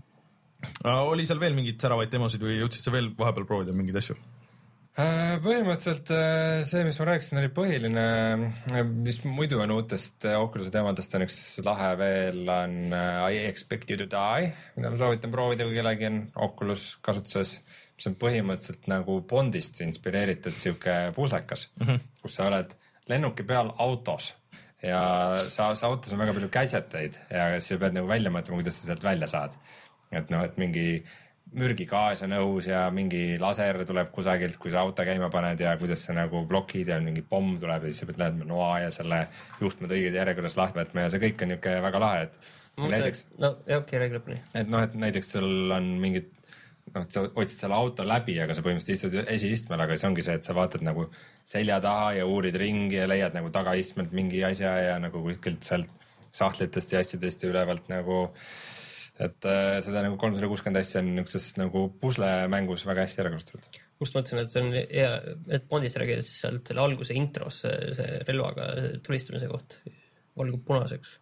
oli seal veel mingeid säravaid teemasid või jõudsid sa veel vahepeal proovida mingeid asju? Põhimõtteliselt see, mis ma rääkisin, oli põhiline, mis muidu on uutest Oculus'e teemadest on üks lahe veel, on I Expect You to Die, mida ma soovitan proovida, kui kellegi on Oculus kasutuses, mis on põhimõtteliselt nagu Bondist inspireeritud siuke puslekas, mm -hmm. kus sa oled lennuki peal autos ja sa, sa autos on väga palju gadgeteid ja siis pead nagu välja mõtlema, kuidas sa sealt välja saad. Et noh, et mingi mürgigaas on õhus ja mingi laser tuleb kusagilt, kui sa auto käima paned ja kuidas sa nagu blokid ja mingi pomm tuleb ja siis sa pead lähendama noa ja selle juhtmed õiged järjekorras lahti võtma ja see kõik on niisugune väga lahe, et näiteks... No okei, okay, reegleb nii. Et noh, et näiteks sul on mingid noh, sa otsid selle auto läbi, aga sa põhimõtteliselt istud esiistmel, aga see ongi see, et sa vaatad nagu selja taha ja uurid ringi ja leiad nagu tagaistmelt mingi asja ja nagu kuskilt sealt sahtlitest ja asjadest ja ülevalt nagu, et äh, seda nagu kolmsada kuuskümmend asja on niisuguses nagu puslemängus väga hästi ära kasutatud. Just mõtlesin, et see on hea, et Bondist räägid siis sealt selle alguse intros see, see relvaga tulistamise koht valgub punaseks.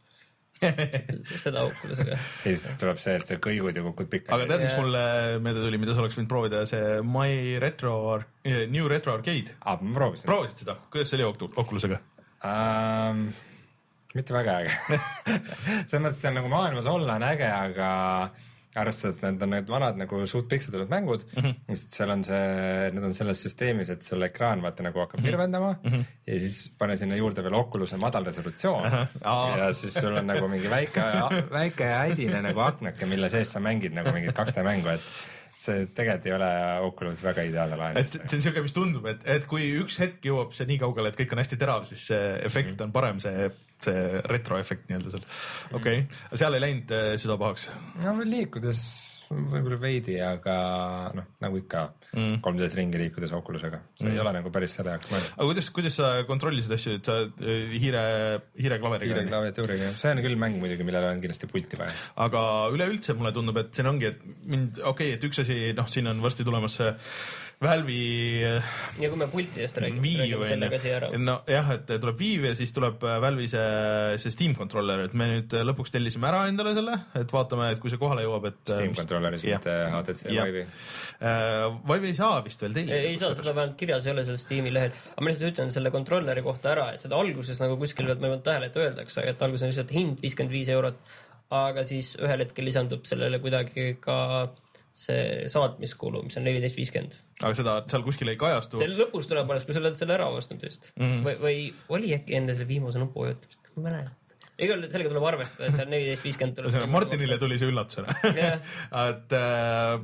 seda Oculusega. Ja siis tuleb see, et see kõigud ja kukud pikka. Aga tead, mis mulle meelde tuli, mida sa oleks võinud proovida, see My Retro, New Retro Arcade. Ah, ma proovisin. Proovisid seda? Kuidas see oli Oculusega? Um, mitte väga äge. See mõttes, see on nagu maailmas olla on äge, aga arvestades, et need on need vanad nagu suht pikseldatud mängud, mm -hmm. seal on see, need on selles süsteemis, et sul ekraan vaata nagu hakkab virvendama mm -hmm. ja siis pane sinna juurde veel Oculus'e madal resolutsioon uh -huh. ja siis sul on nagu mingi väike, väike ädine nagu aknake, mille sees sa mängid nagu mingit kaks D mängu, et see tegelikult ei ole Oculus väga ideaalne lahendus. See on siuke, mis tundub, et, et kui üks hetk jõuab see nii kaugele, et kõik on hästi terav, siis see efekt mm -hmm. on parem, see see retroefekt nii-öelda seal. Okei okay., seal ei läinud süda pahaks? No liikudes võib-olla veidi, aga noh, nagu ikka mm. kolm D-s ringi liikudes Oculusega, see mm. ei ole nagu päris selle jaoks mõeldud. aga kuidas, kuidas sa kontrollisid asju, et sa hiire, hiire klaveriga? Hiire klaviatuuriga, see on küll mäng muidugi, millel on kindlasti pulti vaja. aga üleüldse mulle tundub, et siin ongi, et mind, okei okay,, et üks asi, noh, siin on varsti tulemas see Valve'i ja kui me pultidest räägime, räägime selle ka siia ära. No jah, et tuleb Viiv ja siis tuleb Valve'i see, see Steam controller, et me nüüd lõpuks tellisime ära endale selle, et vaatame, et kui see kohale jõuab, et Steam controlleris, mitte H T C Vive'i. Vive'i ei saa vist veel tellida. Ei, ei saa, seda vähemalt kirjas ei ole seal Steam'i lehel. Aga ma lihtsalt ütlen selle controlleri kohta ära, et seda alguses nagu kuskil pealt ma ei võnd tähele, et öeldakse, et alguses on lihtsalt hind viiskümmend viis eurot, aga siis ühel hetkel lisandub sellele kuidagi ka see saatmiskulu, mis on neliteist viiskümmend. Aga seda seal kuskil ei kajastu? See lõpus tuleb alles, kui sa oled selle ära ostnud just. Mm -hmm. või, või oli äkki enne selle viimase nupu ojutamist? Ma mäletan. Igal sellega tuleb arvestada, et see on neliteist viiskümmend tuleb. Martinile tuli see üllatusena. Yeah. et äh,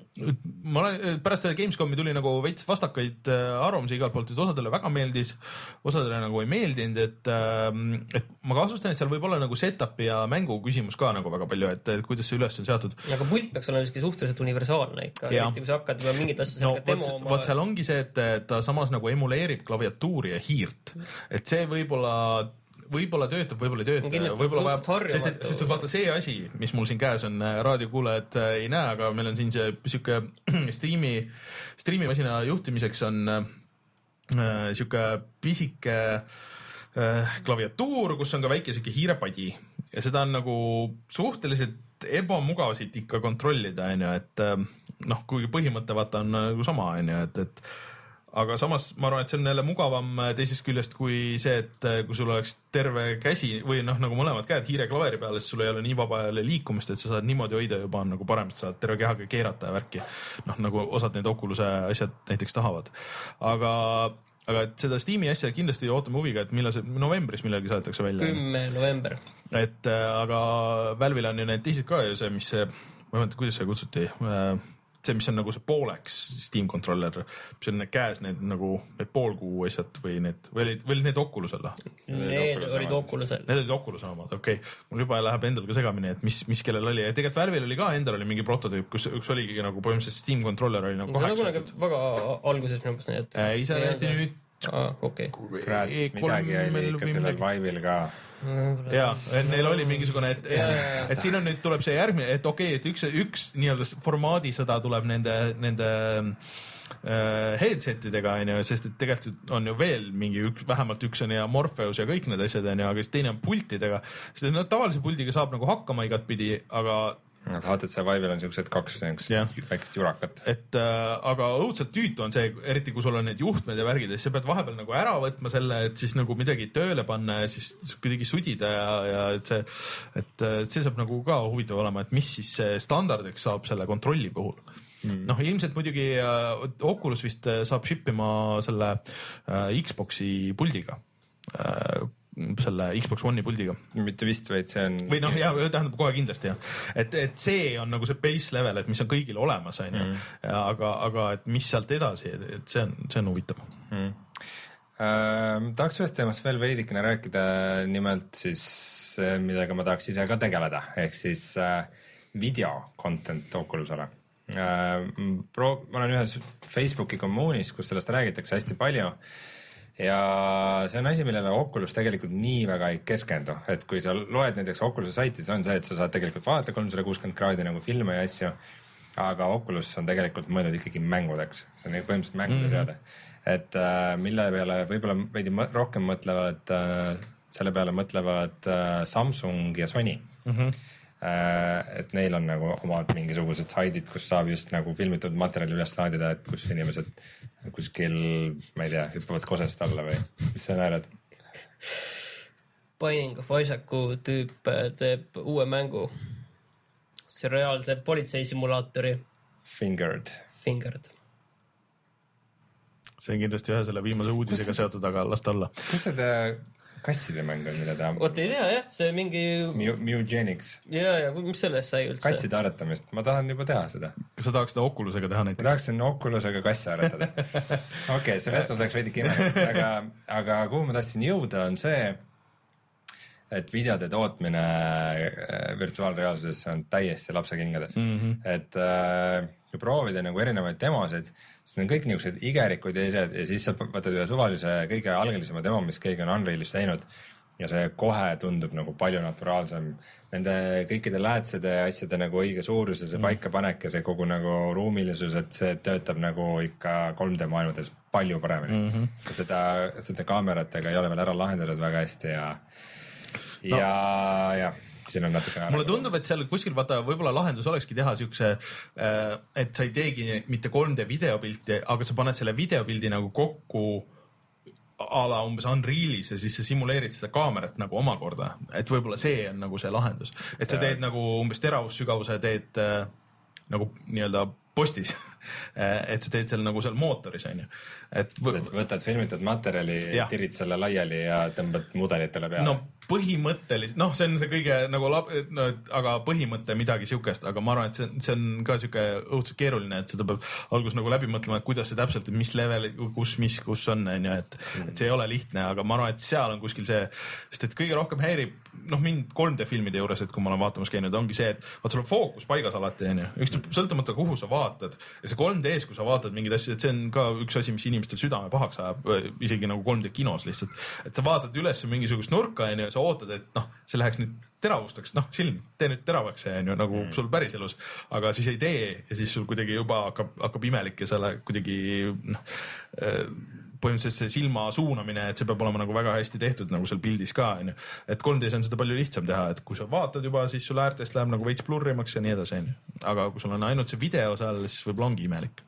ma olen, pärast Gamescomi tuli nagu veits vastakaid arvamusi igalt poolt, et osadele väga meeldis, osadele nagu ei meeldinud, et, et ma kahtlustan, et seal võib olla nagu setup ja mängu küsimus ka nagu väga palju, et, et kuidas see üles on seatud. Aga pult peaks olema suhteliselt universaalne ikka, eriti kui sa hakkad juba mingit asja no, demo oma... Vaat seal ongi see, et ta samas nagu emuleerib klaviatuuri ja hiirt, et see võib-olla võib-olla töötab, võib-olla ei tööta, võib-olla vajab, sest et, sest et vaata see asi, mis mul siin käes on, raadiokuulajad ei näe, aga meil on siin see siuke streami, streamimasina juhtimiseks on äh, siuke pisike äh, klaviatuur, kus on ka väike siuke hiirepadi ja seda on nagu suhteliselt ebamugav siit ikka kontrollida, on ju, et äh, noh, kuigi põhimõte vaata on nagu sama, on ju, et, et aga samas ma arvan, et see on jälle mugavam teisest küljest kui see, et kui sul oleks terve käsi või noh, nagu mõlemad käed hiire klaveri peale, siis sul ei ole nii vaba jälle liikumist, et sa saad niimoodi hoida juba on nagu parem, et saad terve kehaga keerata ja värki. Noh, nagu osad need Oculus'e asjad näiteks tahavad. Aga, aga et seda Steam'i asja kindlasti ootame huviga, et millal see novembris millalgi saadetakse välja. kümme november. Et aga Valve'il on ju need teised ka ju see, mis see, ma ei mõelda, kuidas see kutsuti, see, mis on nagu see pooleks Steam controller, mis on need käes need nagu need poolkuu asjad või need, või olid, või olid need Oculus'el? Need olid Oculus'el. Need olid Oculus'el omad, okei okay.. mul juba läheb endal ka segamini, et mis, mis kellel oli. Ja tegelikult Valve'il oli ka endal oli mingi prototüüp, kus üks oligi nagu põhimõtteliselt Steam controller oli nagu kaheksa. See on väga alguses minu pärast näidati. Ei, see näidati nüüd. Ah, okei. Okay. Midagi oli ikka sellel Vive'il ka. Jaa, et neil oli mingisugune, et, et, et, et siin on nüüd tuleb see järgmine, et okei, okay, et üks, üks nii-öelda formaadi sõda tuleb nende, nende äh, headsetidega, sest et tegelikult on ju veel mingi üks, vähemalt üks on ja Morpheus ja kõik need asjad, aga siis teine on pultidega, sest no, tavalise pultiga saab nagu hakkama igat pidi, aga H T C Vive'il on siuksed kaks väikest jurakat. Et äh, aga õudselt tüütu on see, eriti kui sul on need juhtmed ja värgid, siis sa pead vahepeal nagu ära võtma selle, et siis nagu midagi tööle panna ja siis kuidagi sudida ja, ja et see, et see saab nagu ka huvitav olema, et mis siis standardiks saab selle kontrolli puhul. Mm. Noh, ilmselt muidugi äh, Oculus vist saab shippima selle äh, Xboxi puldiga äh, selle Xbox One'i puldiga. Mitte vist, vaid see on... Või noh, jah, tähendab kohe kindlasti jah. Et, et see on nagu see base level, et mis on kõigil olemas, on ju. Aga, aga et mis sealt edasi, et see on, see on huvitav. Mm. Äh, tahaks ühest teemast veel veidikene rääkida, nimelt siis, millega ma tahaks ise ka tegeleda, ehk siis äh, video content Oculusele. Äh, pro, ma olen ühes Facebooki kommuunis, kus sellest räägitakse hästi palju. Ja see on asi, millele Oculus tegelikult nii väga ei keskendu, et kui sa loed näiteks Oculus'e saiti, see on see, et sa saad tegelikult vaadata kolmsada kuuskümmend kraadi nagu filme ja asju, aga Oculus on tegelikult mõeldud ikkagi mängudeks, see on põhimõtteliselt mängude seade. Et äh, mille peale võib-olla veidi rohkem mõtlevad, äh, selle peale mõtlevad äh, Samsung ja Sony. Mm-hmm. Äh, et neil on nagu omad mingisugused saidid, kus saab just nagu filmitud materjali üles laadida, et kus inimesed kuskil, ma ei tea, hüppavad kosest alla või mis sa näed? Binding of Isaacu tüüp teeb uue mängu. See reaalse politseisimulaatori. Fingered. Fingered. See on kindlasti ühe selle viimase uudisega seotud, aga lasta olla. Kus seda kasside mäng on, mida ta... Oot, ei tea, jah, see mingi... Mugenics. Ja, ja, mis sellest sai üldse? Kasside aretamist, ma tahan juba teha seda. Kas sa tahaks seda Oculusega teha näiteks? Ma tahaksin Oculusega kassi aretada. Okei, okay, see vestlus läks veidi kinnelikult, aga, aga kuhu ma tahtsin jõuda on see, et videode tootmine virtuaalreaalsuses on täiesti lapsekingades mm. -hmm. et äh, kui proovida nagu erinevaid demosid, siis need on kõik niisugused igerikud ja ised ja siis sa võtad ühe suvalise kõige algelisema demo, mis keegi on Unrealis teinud ja see kohe tundub nagu palju naturaalsem. Nende kõikide läätsede asjade nagu õige suurus ja see mm. paikapanek ja see kogu nagu ruumilisus, et see töötab nagu ikka kolm D maailmades palju paremini mm. -hmm. Ja seda, seda kaameratega ei ole veel ära lahendatud väga hästi ja no. ja, ja siin on natuke mulle tundub, et seal kuskil vaata võib-olla lahendus olekski teha siukse, et sa ei teegi mitte kolm D videopilti, aga sa paned selle videopildi nagu kokku a la umbes Unrealis ja siis sa simuleerid seda kaamerat nagu omakorda, et võib-olla see on nagu see lahendus, et see... sa teed nagu umbes teravussügavuse teed äh, nagu nii-öelda postis et sa teed seal nagu seal mootoris onju, et v... võtad filmitud materjali, tirid selle laiali ja tõmbad mudelitele peale. no põhimõtteliselt, noh, see on see kõige nagu lab... no, aga põhimõte midagi siukest, aga ma arvan, et see, see on ka siuke õudselt keeruline, et seda peab alguses nagu läbi mõtlema, et kuidas see täpselt, mis level, kus, mis, kus on, onju, et, mm. et see ei ole lihtne, aga ma arvan, et seal on kuskil see, sest et kõige rohkem häirib, noh, mind kolm D filmide juures, et kui ma olen vaatamas käinud, ongi see, et vaat sul on fookus paigas alati, onju, üks sõltumata kuhu sa vaatad ja see kolm D-s, kui sa vaatad mingeid asju, et see on ka üks asi, mis inimestel südame pahaks ajab, isegi nagu kolm D kinos lihtsalt, et sa vaatad üles mingisugust nurka, onju, sa ootad, et noh, see läheks nüüd teravustaks, noh, silm, tee nüüd teravaks see onju, nagu mm. sul päriselus, aga siis ei tee ja siis sul kuidagi juba hakkab, hakkab imelik ja sa lähed kuidagi noh, põhimõtteliselt see silma suunamine, et see peab olema nagu väga hästi tehtud nagu seal pildis ka onju, et kolm D-s on seda palju lihtsam teha, et kui sa vaatad juba, siis sul äärtest läheb nagu veits blurrimaks ja nii edasi onju, aga kui sul on ainult see video seal, siis võib-olla ongi imelik.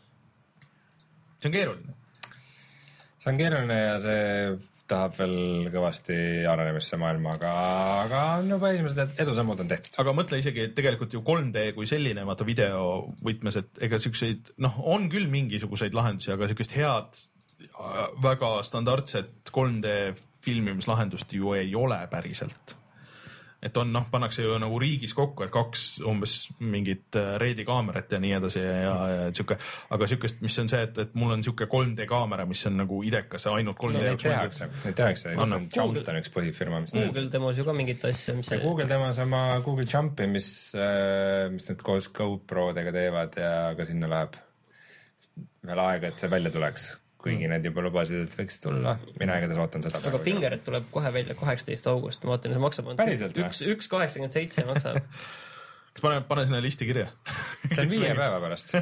see on keeruline. see on keeruline ja see tahab veel kõvasti arenemisse maailma, aga, aga juba esimesed edusammud on tehtud. aga mõtle isegi, et tegelikult ju kolm D kui selline, vaata video võtmes, et ega siukseid, noh, on küll mingisuguseid lahendusi, aga siukest head, väga standardset kolm D filmimislahendust ju ei ole päriselt. et on, noh, pannakse ju nagu riigis kokku, et kaks umbes mingit reedi kaamerat ja nii edasi ja, ja, ja siuke, aga siukest, mis on see, et, et mul on siuke kolm D kaamera, mis on nagu idekas ja ainult kolm D no, jaoks. Neid tehakse, neid tehakse, Jump on üks põhifirma, mis Google demos ju ka mingit asja, mis see Google demos oma Google Jumpi, mis, mis need koos GoProdega teevad ja ka sinna läheb veel aega, et see välja tuleks. Kuigi need juba lubasid, et võiks tulla. Mina igatahes ootan seda. Aga Fingerit tuleb kohe välja kaheksateist august. Ma vaatan, see maksab üks, üks kaheksakümmend seitse maksab. Kas pane, pane sinna listi kirja? See on viie päeva pärast.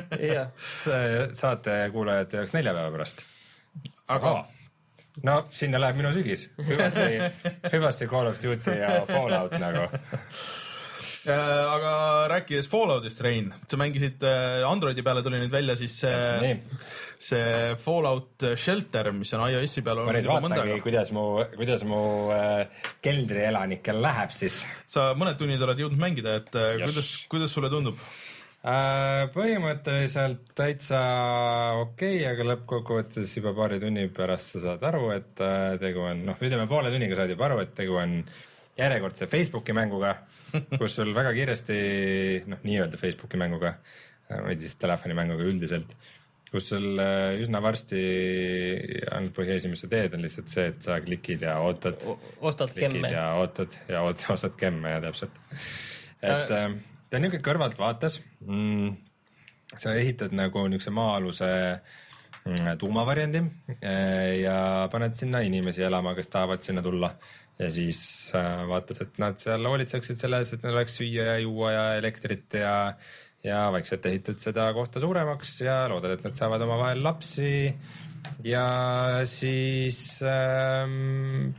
Saate kuulajad jaoks nelja päeva pärast. Aga no sinna läheb minu sügis. Hüvasti, hüvasti Call of Duty ja Fallout nagu. Aga rääkides Falloutist, Rein, sa mängisid Androidi peale tuli nüüd välja siis see, see Fallout Shelter, mis on iOS-i peal. Ma nüüd vaatangi, kuidas mu, kuidas mu äh, keldrielanikel läheb siis. Sa mõned tunnid oled jõudnud mängida, et yes. kuidas, kuidas sulle tundub? Äh, põhimõtteliselt täitsa okei, okay, aga lõppkokkuvõttes juba paari tunni pärast sa saad aru, et äh, tegu on, noh, ütleme poole tunniga saad juba aru, et tegu on järjekordse Facebooki mänguga, kus sul väga kiiresti, noh, nii-öelda Facebooki mänguga, või siis telefonimänguga üldiselt, kus sul üsna varsti ainult põhi esimesse teed on lihtsalt see, et sa klikid ja ootad. O ostad kemme. Ja ootad ja ootad, ostad kemme ja täpselt. Et äh, ta on niisugune kõrvalt vaatas. Mm, sa ehitad nagu niisuguse maa-aluse mm, tuumavariandi ja paned sinna inimesi elama, kes tahavad sinna tulla. Ja siis äh, vaatad, et nad seal hoolitseksid selles, et neil oleks süüa ja juua ja elektrit ja, ja vaikselt ehitad seda kohta suuremaks ja loodad, et nad saavad oma vahel lapsi ja siis ähm...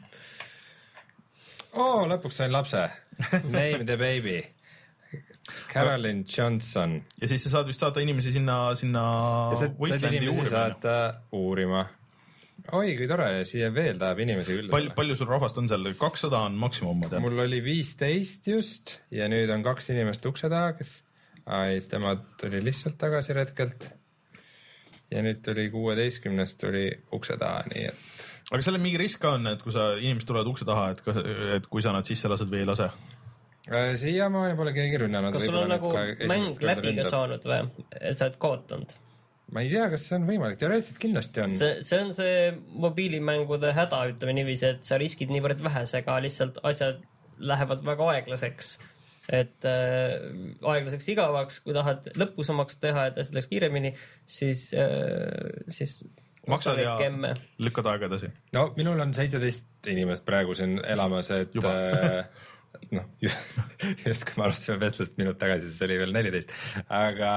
oh, lõpuks sain lapse. Name the baby. Carolyn Johnson. Ja siis sa saad vist saada inimesi sinna, sinna Wastelandi uurima. Saad uurima. Oi, kui tore, siia veel tahab inimesi üldse. Pal, palju sul rahvast on seal? kakssada on maksimum, ma tean. Mul oli viisteist just ja nüüd on kaks inimest ukse taha, kes ai, tema tuli lihtsalt tagasi retkelt ja nüüd tuli kuueteistkümnest tuli ukse taha, nii et. Aga seal on mingi risk on, et kui sa inimesed tulevad ukse taha, et, et kui sa nad sisse lased või ei lase? Siia ma pole keegi rünnanud. Kas sul on nagu mäng läbi ka saanud või? Et sa oled kaotanud? ma ei tea, kas see on võimalik, teoreetiliselt kindlasti on. see, see on see mobiilimängude häda, ütleme niiviisi, et sa riskid niivõrd vähesega, lihtsalt asjad lähevad väga aeglaseks, et äh, aeglaseks igavaks, kui tahad lõpusamaks teha, et asjad läheks kiiremini, siis äh, siis maksad ja kemme. Lükkad aega edasi. No minul on seitseteist inimest praegu siin elamas, et äh, noh, just kui me alustasime vestlust minut tagasi, siis oli veel neliteist, aga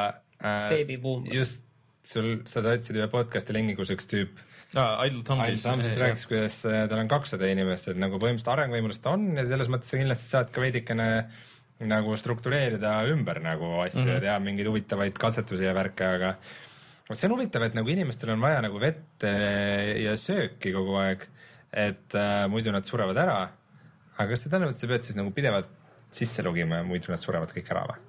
äh, just sul, sa saatsid ühe podcast'i lingi, kus üks tüüp ah, Idle Thumbsis rääkis, kuidas tal on kakssada inimest, et nagu põhimõtteliselt arenguvõimulused on ja selles mõttes sa kindlasti saad ka veidikene nagu struktureerida ümber nagu asju mm -hmm. ja teha mingeid huvitavaid katsetusi ja värke, aga see on huvitav, et nagu inimestel on vaja nagu vette ja sööki kogu aeg, et äh, muidu nad surevad ära. Aga kas see tähendab, et sa pead siis nagu pidevalt sisse logima ja muidu nad surevad kõik ära või?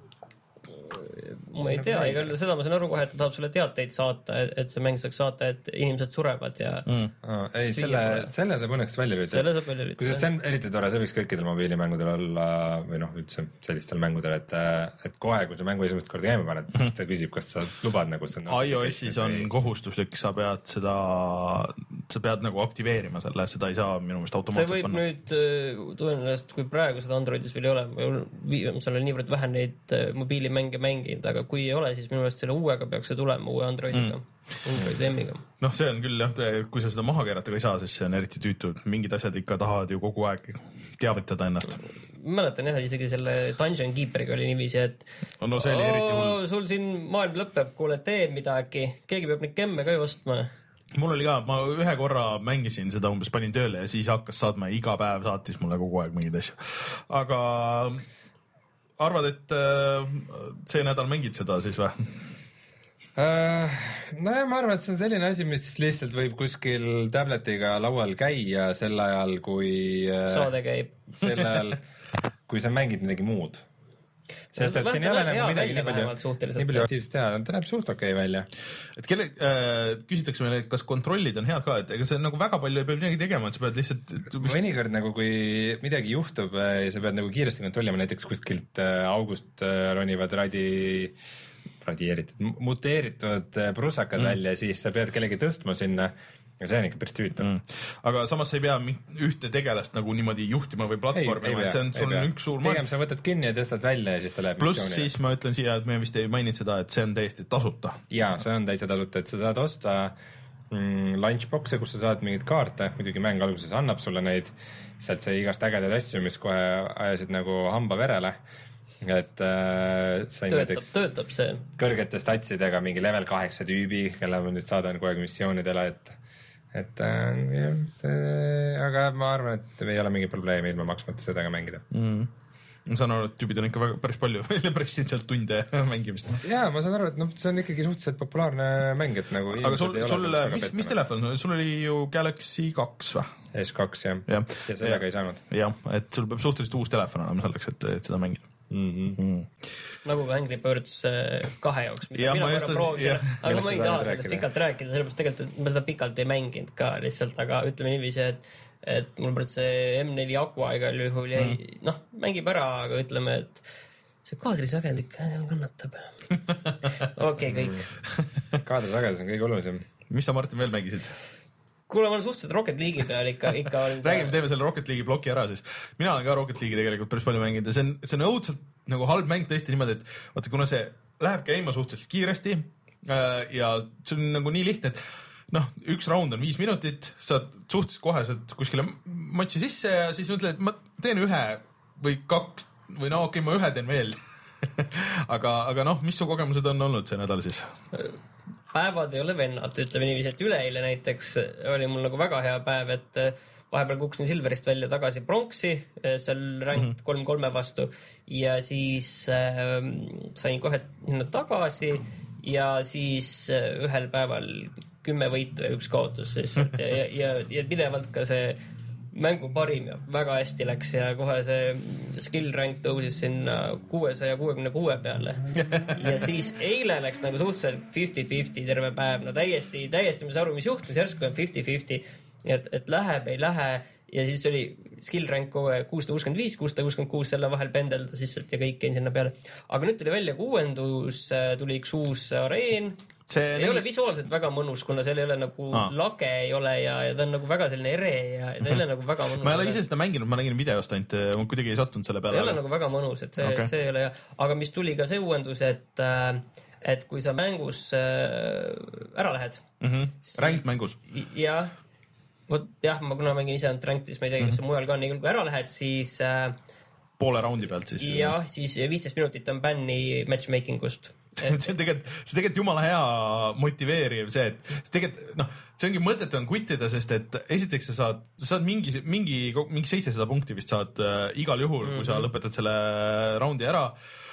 Ma ei tea, igal seda ma saan aru kohe, et ta tahab sulle teateid saata, et see mäng saaks saata, et inimesed surevad ja mm. ah, ei, selle, selle saab õnneks välja lüüda. Selle saab välja lüüda. Kusjuures see on eriti tore, see võiks kõikidel mobiilimängudel olla või noh, üldse sellistel mängudel, et, et kohe, kui sa mängu esimest korda käima paned, siis ta küsib, kas sa lubad nagu seda. iOS-is on või... kohustuslik, sa pead seda, sa pead nagu aktiveerima selle, seda ei saa minu meelest automaatselt panna. See võib panna. Nüüd tõenäoliselt, kui praegu seda Androidis veel ei ole, seal on niivõrd vähe neid mobiilimänge mänginud, aga kui ei ole, siis minu meelest selle uuega peaks see tulema, uue Androidiga, mm. Android M-iga. Noh, see on küll jah, kui sa seda maha keerata ka ei saa, siis see on eriti tüütu, mingid asjad ikka tahavad ju kogu aeg teavitada ennast. Mäletan jah, isegi selle Dungeon Keeperiga oli niiviisi, et no see oli eriti hull. Sul siin maailm lõpeb, kuule tee midagi, keegi peab neid kemme ka ju ostma. Mul oli ka, ma ühe korra mängisin seda, umbes panin tööle ja siis hakkas saatma, iga päev saatis mulle kogu aeg mingid asju. Aga arvad, et see nädal mängid seda siis või? Uh, no ja ma arvan, et see on selline asi, mis lihtsalt võib kuskil tabletiga laual käia sel ajal, kui saade käib. Sel ajal, kui sa mängid midagi muud. Sest et siin ei ole nagu midagi nii palju, nii palju aktiivselt teha, ta näeb suht okei okay välja. Et kelle, äh, küsitakse meile, kas kontrollid on head ka, et ega see nagu väga palju ei pea midagi tegema, et sa pead lihtsalt... Mõnikord nagu kui midagi juhtub ja sa pead nagu kiiresti kontrollima, näiteks kuskilt äh, august äh, ronivad radi... radieeritud, muteeritud prussakad mm. välja, siis sa pead kellegi tõstma sinna ja see on ikka päris tüütu mm.. aga samas sa ei pea ühte tegelast nagu niimoodi juhtima või platvormima, et see on, sul on üks suur pigem sa võtad kinni ja tõstad välja ja siis ta läheb pluss missioonile. Siis ma ütlen siia, et me vist ei maininud seda, et see on täiesti tasuta. Jaa, see on täitsa tasuta, et sa saad osta mm, lunchboxe, kus sa saad mingeid kaarte, muidugi mäng alguses annab sulle neid, sealt sai igast ägedaid asju, mis kohe ajasid nagu hamba verele. Et äh, sain töötab, näiteks töötab see kõrgete statsidega mingi level kaheksa tüübi, kelle ma nüüd saadan kogu aeg missioonidele, et et äh, jah, see, aga ma arvan, et ei ole mingi probleemi ilma maksmata seda ka mängida mm. Ma saan aru, et tüübid on ikka väga, päris palju välja pressid sealt tunde mängimist. Jaa, ma saan aru, et no, see on ikkagi suhteliselt populaarne mäng, et nagu aga sul, sul üle, mis, mis telefon, sul oli ju Galaxy kaks või? S kaks jah, ja, ja sellega ja, ei saanud. Jah, et sul peab suhteliselt uus telefon olema selleks, et, et seda mängida. Mm-hmm. Mm. Nagu ka Angry Birds kahe jaoks, mida ja, mina korra proovisin, aga ma ei taha sellest pikalt rääkida, sellepärast tegelikult ma seda pikalt ei mänginud ka lihtsalt, aga ütleme niiviisi, et, et mul pärast see M neli aku igal juhul jäi, mm. noh, mängib ära, aga ütleme, et see kaadrisagend ikka kannatab. Okei, okay, kõik. Kaadrisagedus on kõige olulisem. Mis sa, Martin, veel mängisid? Kuule, ma olen suhteliselt Rocket League'i peal ikka, ikka olen... Räägime, teeme selle Rocket League'i bloki ära siis. Mina olen ka Rocket League'i tegelikult päris palju mänginud ja see on, see on õudselt nagu halb mäng tõesti niimoodi, et vaata, kuna see läheb käima suhteliselt kiiresti äh, ja see on nagu nii lihtne, et noh, üks round on viis minutit, saad suhteliselt kohe saad kuskile matši sisse ja siis mõtled, et ma teen ühe või kaks või no okei okay,, ma ühe teen veel. aga, aga noh, mis su kogemused on olnud see nädal siis? Päevad ei ole vennad, ütleme niiviisi, et üleeile näiteks oli mul nagu väga hea päev, et vahepeal kukkusin Silverist välja tagasi pronksi, seal rängt kolm kolme vastu ja siis äh, sain kohe sinna tagasi ja siis ühel päeval kümme võitu ja üks kaotus lihtsalt ja, ja, ja, ja pidevalt ka see mängu parim ja väga hästi läks ja kohe see skill rank tõusis sinna kuuesaja kuuekümne kuue peale. Ja siis eile läks nagu suhteliselt viiskümmend viiskümmend terve päev. No täiesti, täiesti ma saan aru, mis juhtus, järsku on viiskümmend viiskümmend, et, et läheb, ei lähe ja siis oli skill rank kuussada kuuskümmend viis, kuussada kuuskümmend kuus selle vahel pendelda sisselt ja kõik käin sinna peale. Aga nüüd tuli välja kuuendus, tuli üks uus areen, see ei nägi... ole visuaalselt väga mõnus, kuna seal ei ole nagu ah. lage ei ole ja, ja ta on nagu väga selline ere ja ta ei ole nagu väga mõnus. ma ei ole ise seda mänginud, ma nägin videost ainult, ma kuidagi ei sattunud selle peale. ta ei ole nagu väga mõnus, et see, okay. see ei ole hea. Aga mis tuli ka see uuendus, et, et kui sa mängus ära lähed mm -hmm. siis... ranked mängus. jah, vot jah, ma kuna mängin ise ainult ranked, siis ma ei tea, kas mm -hmm. see mujal ka on, nii küll kui ära lähed, siis poole raundi pealt siis. jah, siis viisteist minutit on bänni matchmaking ust. Et... see on tegelikult, see tegelikult jumala hea motiveeriv see, et see tegelikult, noh, see ongi mõttetu on kuttida, sest et esiteks sa saad, sa saad mingi, mingi, mingi seitsesada punkti vist saad äh, igal juhul mm, -hmm. kui sa lõpetad selle raundi ära.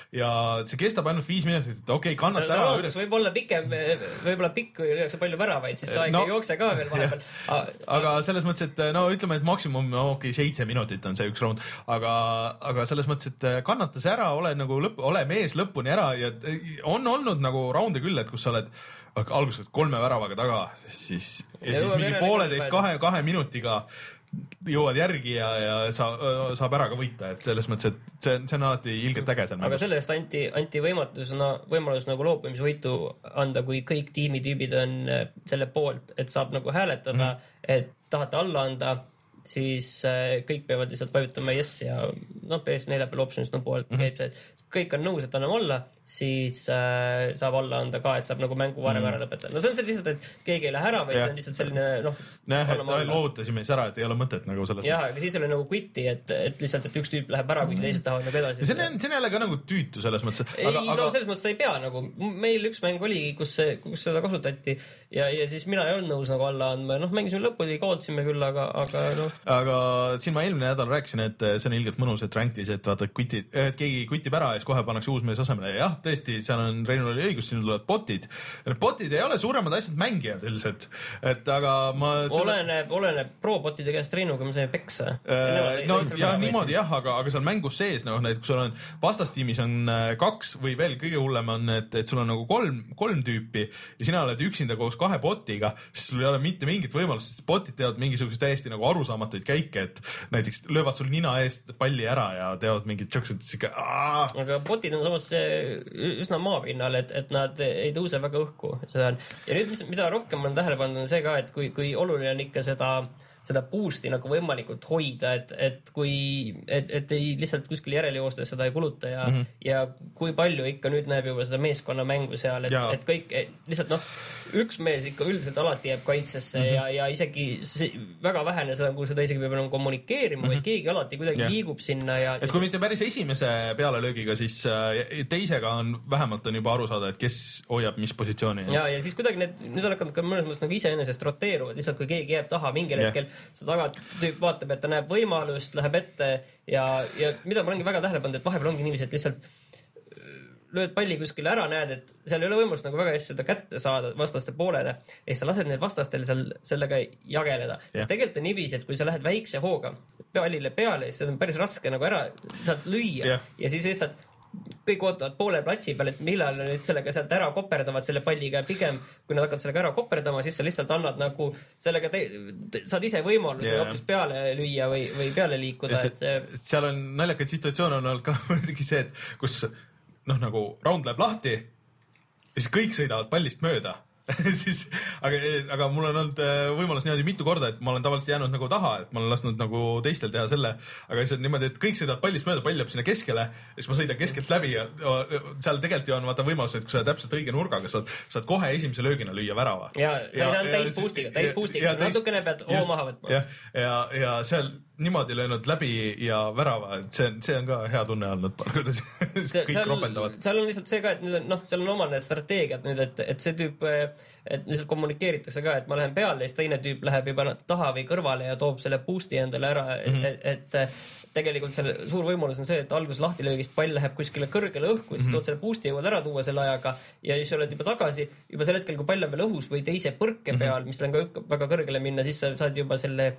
Ja see kestab ainult viis minutit, et okei okay,, kannata see, ära. Üles... võib olla pikem, võib-olla pikk, kui lüüakse palju väravaid, siis sa no, ei jookse ka veel vahepeal. aga selles mõttes, et no ütleme, et maksimum, no okei okay,, seitse minutit on see üks raund, aga, aga selles mõttes, et kannata see ära, ole nagu lõpp, ole mees lõpuni ära ja on olnud nagu raunde küll, et kus sa oled alguses kolme väravaga taga, siis, ja siis mingi pooleteist, kahe, kahe minutiga jõuad järgi ja, ja sa, saab ära ka võita, et selles mõttes, et see, see on alati ilgelt äge seal. aga selle eest anti, anti võimatusena võimalus nagu loobumisvõitu anda, kui kõik tiimitüübid on selle poolt, et saab nagu hääletada mm, -hmm. et tahate alla anda, siis kõik peavad lihtsalt vajutama yes ja noh, P S neli peal options nupu alt mm -hmm. käib see, et kõik on nõus, et anname alla, siis äh, saab alla anda ka, et saab nagu mängu varem mm. ära lõpetada. No see on see lihtsalt, et keegi ei lähe ära, vaid ja. see on lihtsalt selline, noh. Näh, et loovutasime siis ära, et ei ole mõtet nagu selles. jah, aga siis oli nagu quit'i, et, et lihtsalt, et üks tüüp läheb ära, kui teised tahavad nagu edasi. See on, see on jälle ka nagu tüütu selles mõttes. Ei, aga, no selles mõttes sa ei pea nagu, meil üks mäng oligi, kus, kus seda kasutati ja, ja siis mina ei olnud nõus nagu alla andma. Noh, mängisime lõpuni, kaotsime küll, aga, aga noh. Aga siin ma eelmine nädal rääkisin, et see on ilgelt mõnus, et ranktis, et vaata, quit'i, et keegi quit'ib ära ja siis kohe pannakse uus mees asemele. Jah, tõesti, seal on Reinul oli õigus, siin tulevad botid. Botid ei ole suuremad asjad mängijad üldiselt, et aga ma... Oleneb, oleneb pro-botide käest Reinuga, me saime peksa. Äh, no ja niimoodi jah, aga, aga seal mängus sees, noh, need, kui sul on vastastiimis on kaks või veel kõige hullem on, et, et sul on nagu kolm, kolm tüüpi ja sina oled üksinda koos kahe botiga, siis sul ei ole mitte mingit võimalust, sest botid teevad mingisuguse täiesti nagu arusaamatuid käike, et näiteks löövad sul nina eest palli ära ja teevad mingid tšoksud, siuke aah. Aga botid on samas üsna maapinnal, et, et nad ei tõuse väga õhku. Ja nüüd, mida rohkem on tähele pannud, on see ka, et kui, kui oluline on ikka seda, seda boost'i nagu võimalikult hoida, et, et kui, et, et ei lihtsalt kuskil järele joostes seda ei kuluta ja, mm -hmm. ja kui palju ikka nüüd näeb juba seda meeskonna mängu seal, et, et kõik et lihtsalt noh, üks mees ikka üldiselt alati jääb kaitsesse mm -hmm. ja, ja isegi see, väga vähene seda, kui seda isegi peab enam kommunikeerima mm, -hmm. vaid keegi alati kuidagi ja. liigub sinna ja... et kui mitte päris esimese pealelöögiga, siis teisega on vähemalt on juba aru saada, et kes hoiab mis positsiooni. Ja, ja siis kuidagi need, nüüd on hakanud ka mõnes mõttes nagu iseenesest roteeruvad, lihtsalt kui keegi jääb taha mingil ja. hetkel, see taga tüüp vaatab, et ta näeb võimalust, läheb ette ja, ja mida ma olengi väga tähele pannud, et vahepeal ongi niiviisi, et lihtsalt lööd palli kuskile ära, näed, et seal ei ole võimalust nagu väga hästi seda kätte saada vastaste poolele ja siis sa lased need vastastel seal sellega jageleda. Sest tegelikult on niiviisi, et kui sa lähed väikse hooga pallile peale, siis on päris raske nagu ära saad lüüa ja, ja siis lihtsalt kõik ootavad poole platsi peal, et millal nüüd sellega sealt ära koperdavad selle palliga ja pigem, kui nad hakkavad sellega ära koperdama, siis sa lihtsalt annad nagu sellega te, te, saad ise võimaluse yeah. hoopis peale lüüa või, või peale liikuda. See, et see... seal on naljakaid situatsioone on olnud ka muidugi see, et kus noh, nagu raund läheb lahti ja siis kõik sõidavad pallist mööda siis, aga, aga mul on olnud võimalus niimoodi mitu korda, et ma olen tavaliselt jäänud nagu taha, et ma olen lasknud nagu teistel teha selle, aga see on niimoodi, et kõik sõidavad pallist mööda, pall jääb sinna keskele ja siis ma sõidan keskelt läbi ja seal tegelikult ju on vaata võimalus, et kui sa täpselt õige nurgaga saad, saad kohe esimese löögina lüüa värava. ja, see on täis boost'iga, täis boost'iga, natukene pead hoo maha võtma. Ja, ja, ja seal niimoodi löönud läbi ja värava, et see, see on ka hea tunne olnud, kuidas kõik seal, ropendavad. Seal on lihtsalt see ka, et nüüd on, noh, seal on omal need strateegiad nüüd, et, et see tüüp, et lihtsalt kommunikeeritakse ka, et ma lähen peale ja siis teine tüüp läheb juba taha või kõrvale ja toob selle boost'i endale ära, et, mm -hmm. et, et tegelikult selle suur võimalus on see, et alguses lahtilöögist pall läheb kuskile kõrgele õhku, siis mm -hmm. tood selle boost'i jõuad ära tuua selle ajaga ja siis oled juba tagasi, juba sel hetkel, kui pall on veel õhus või teise põrke peal, mm -hmm. mis on ka väga kõrgele minna, siis sa saad juba selle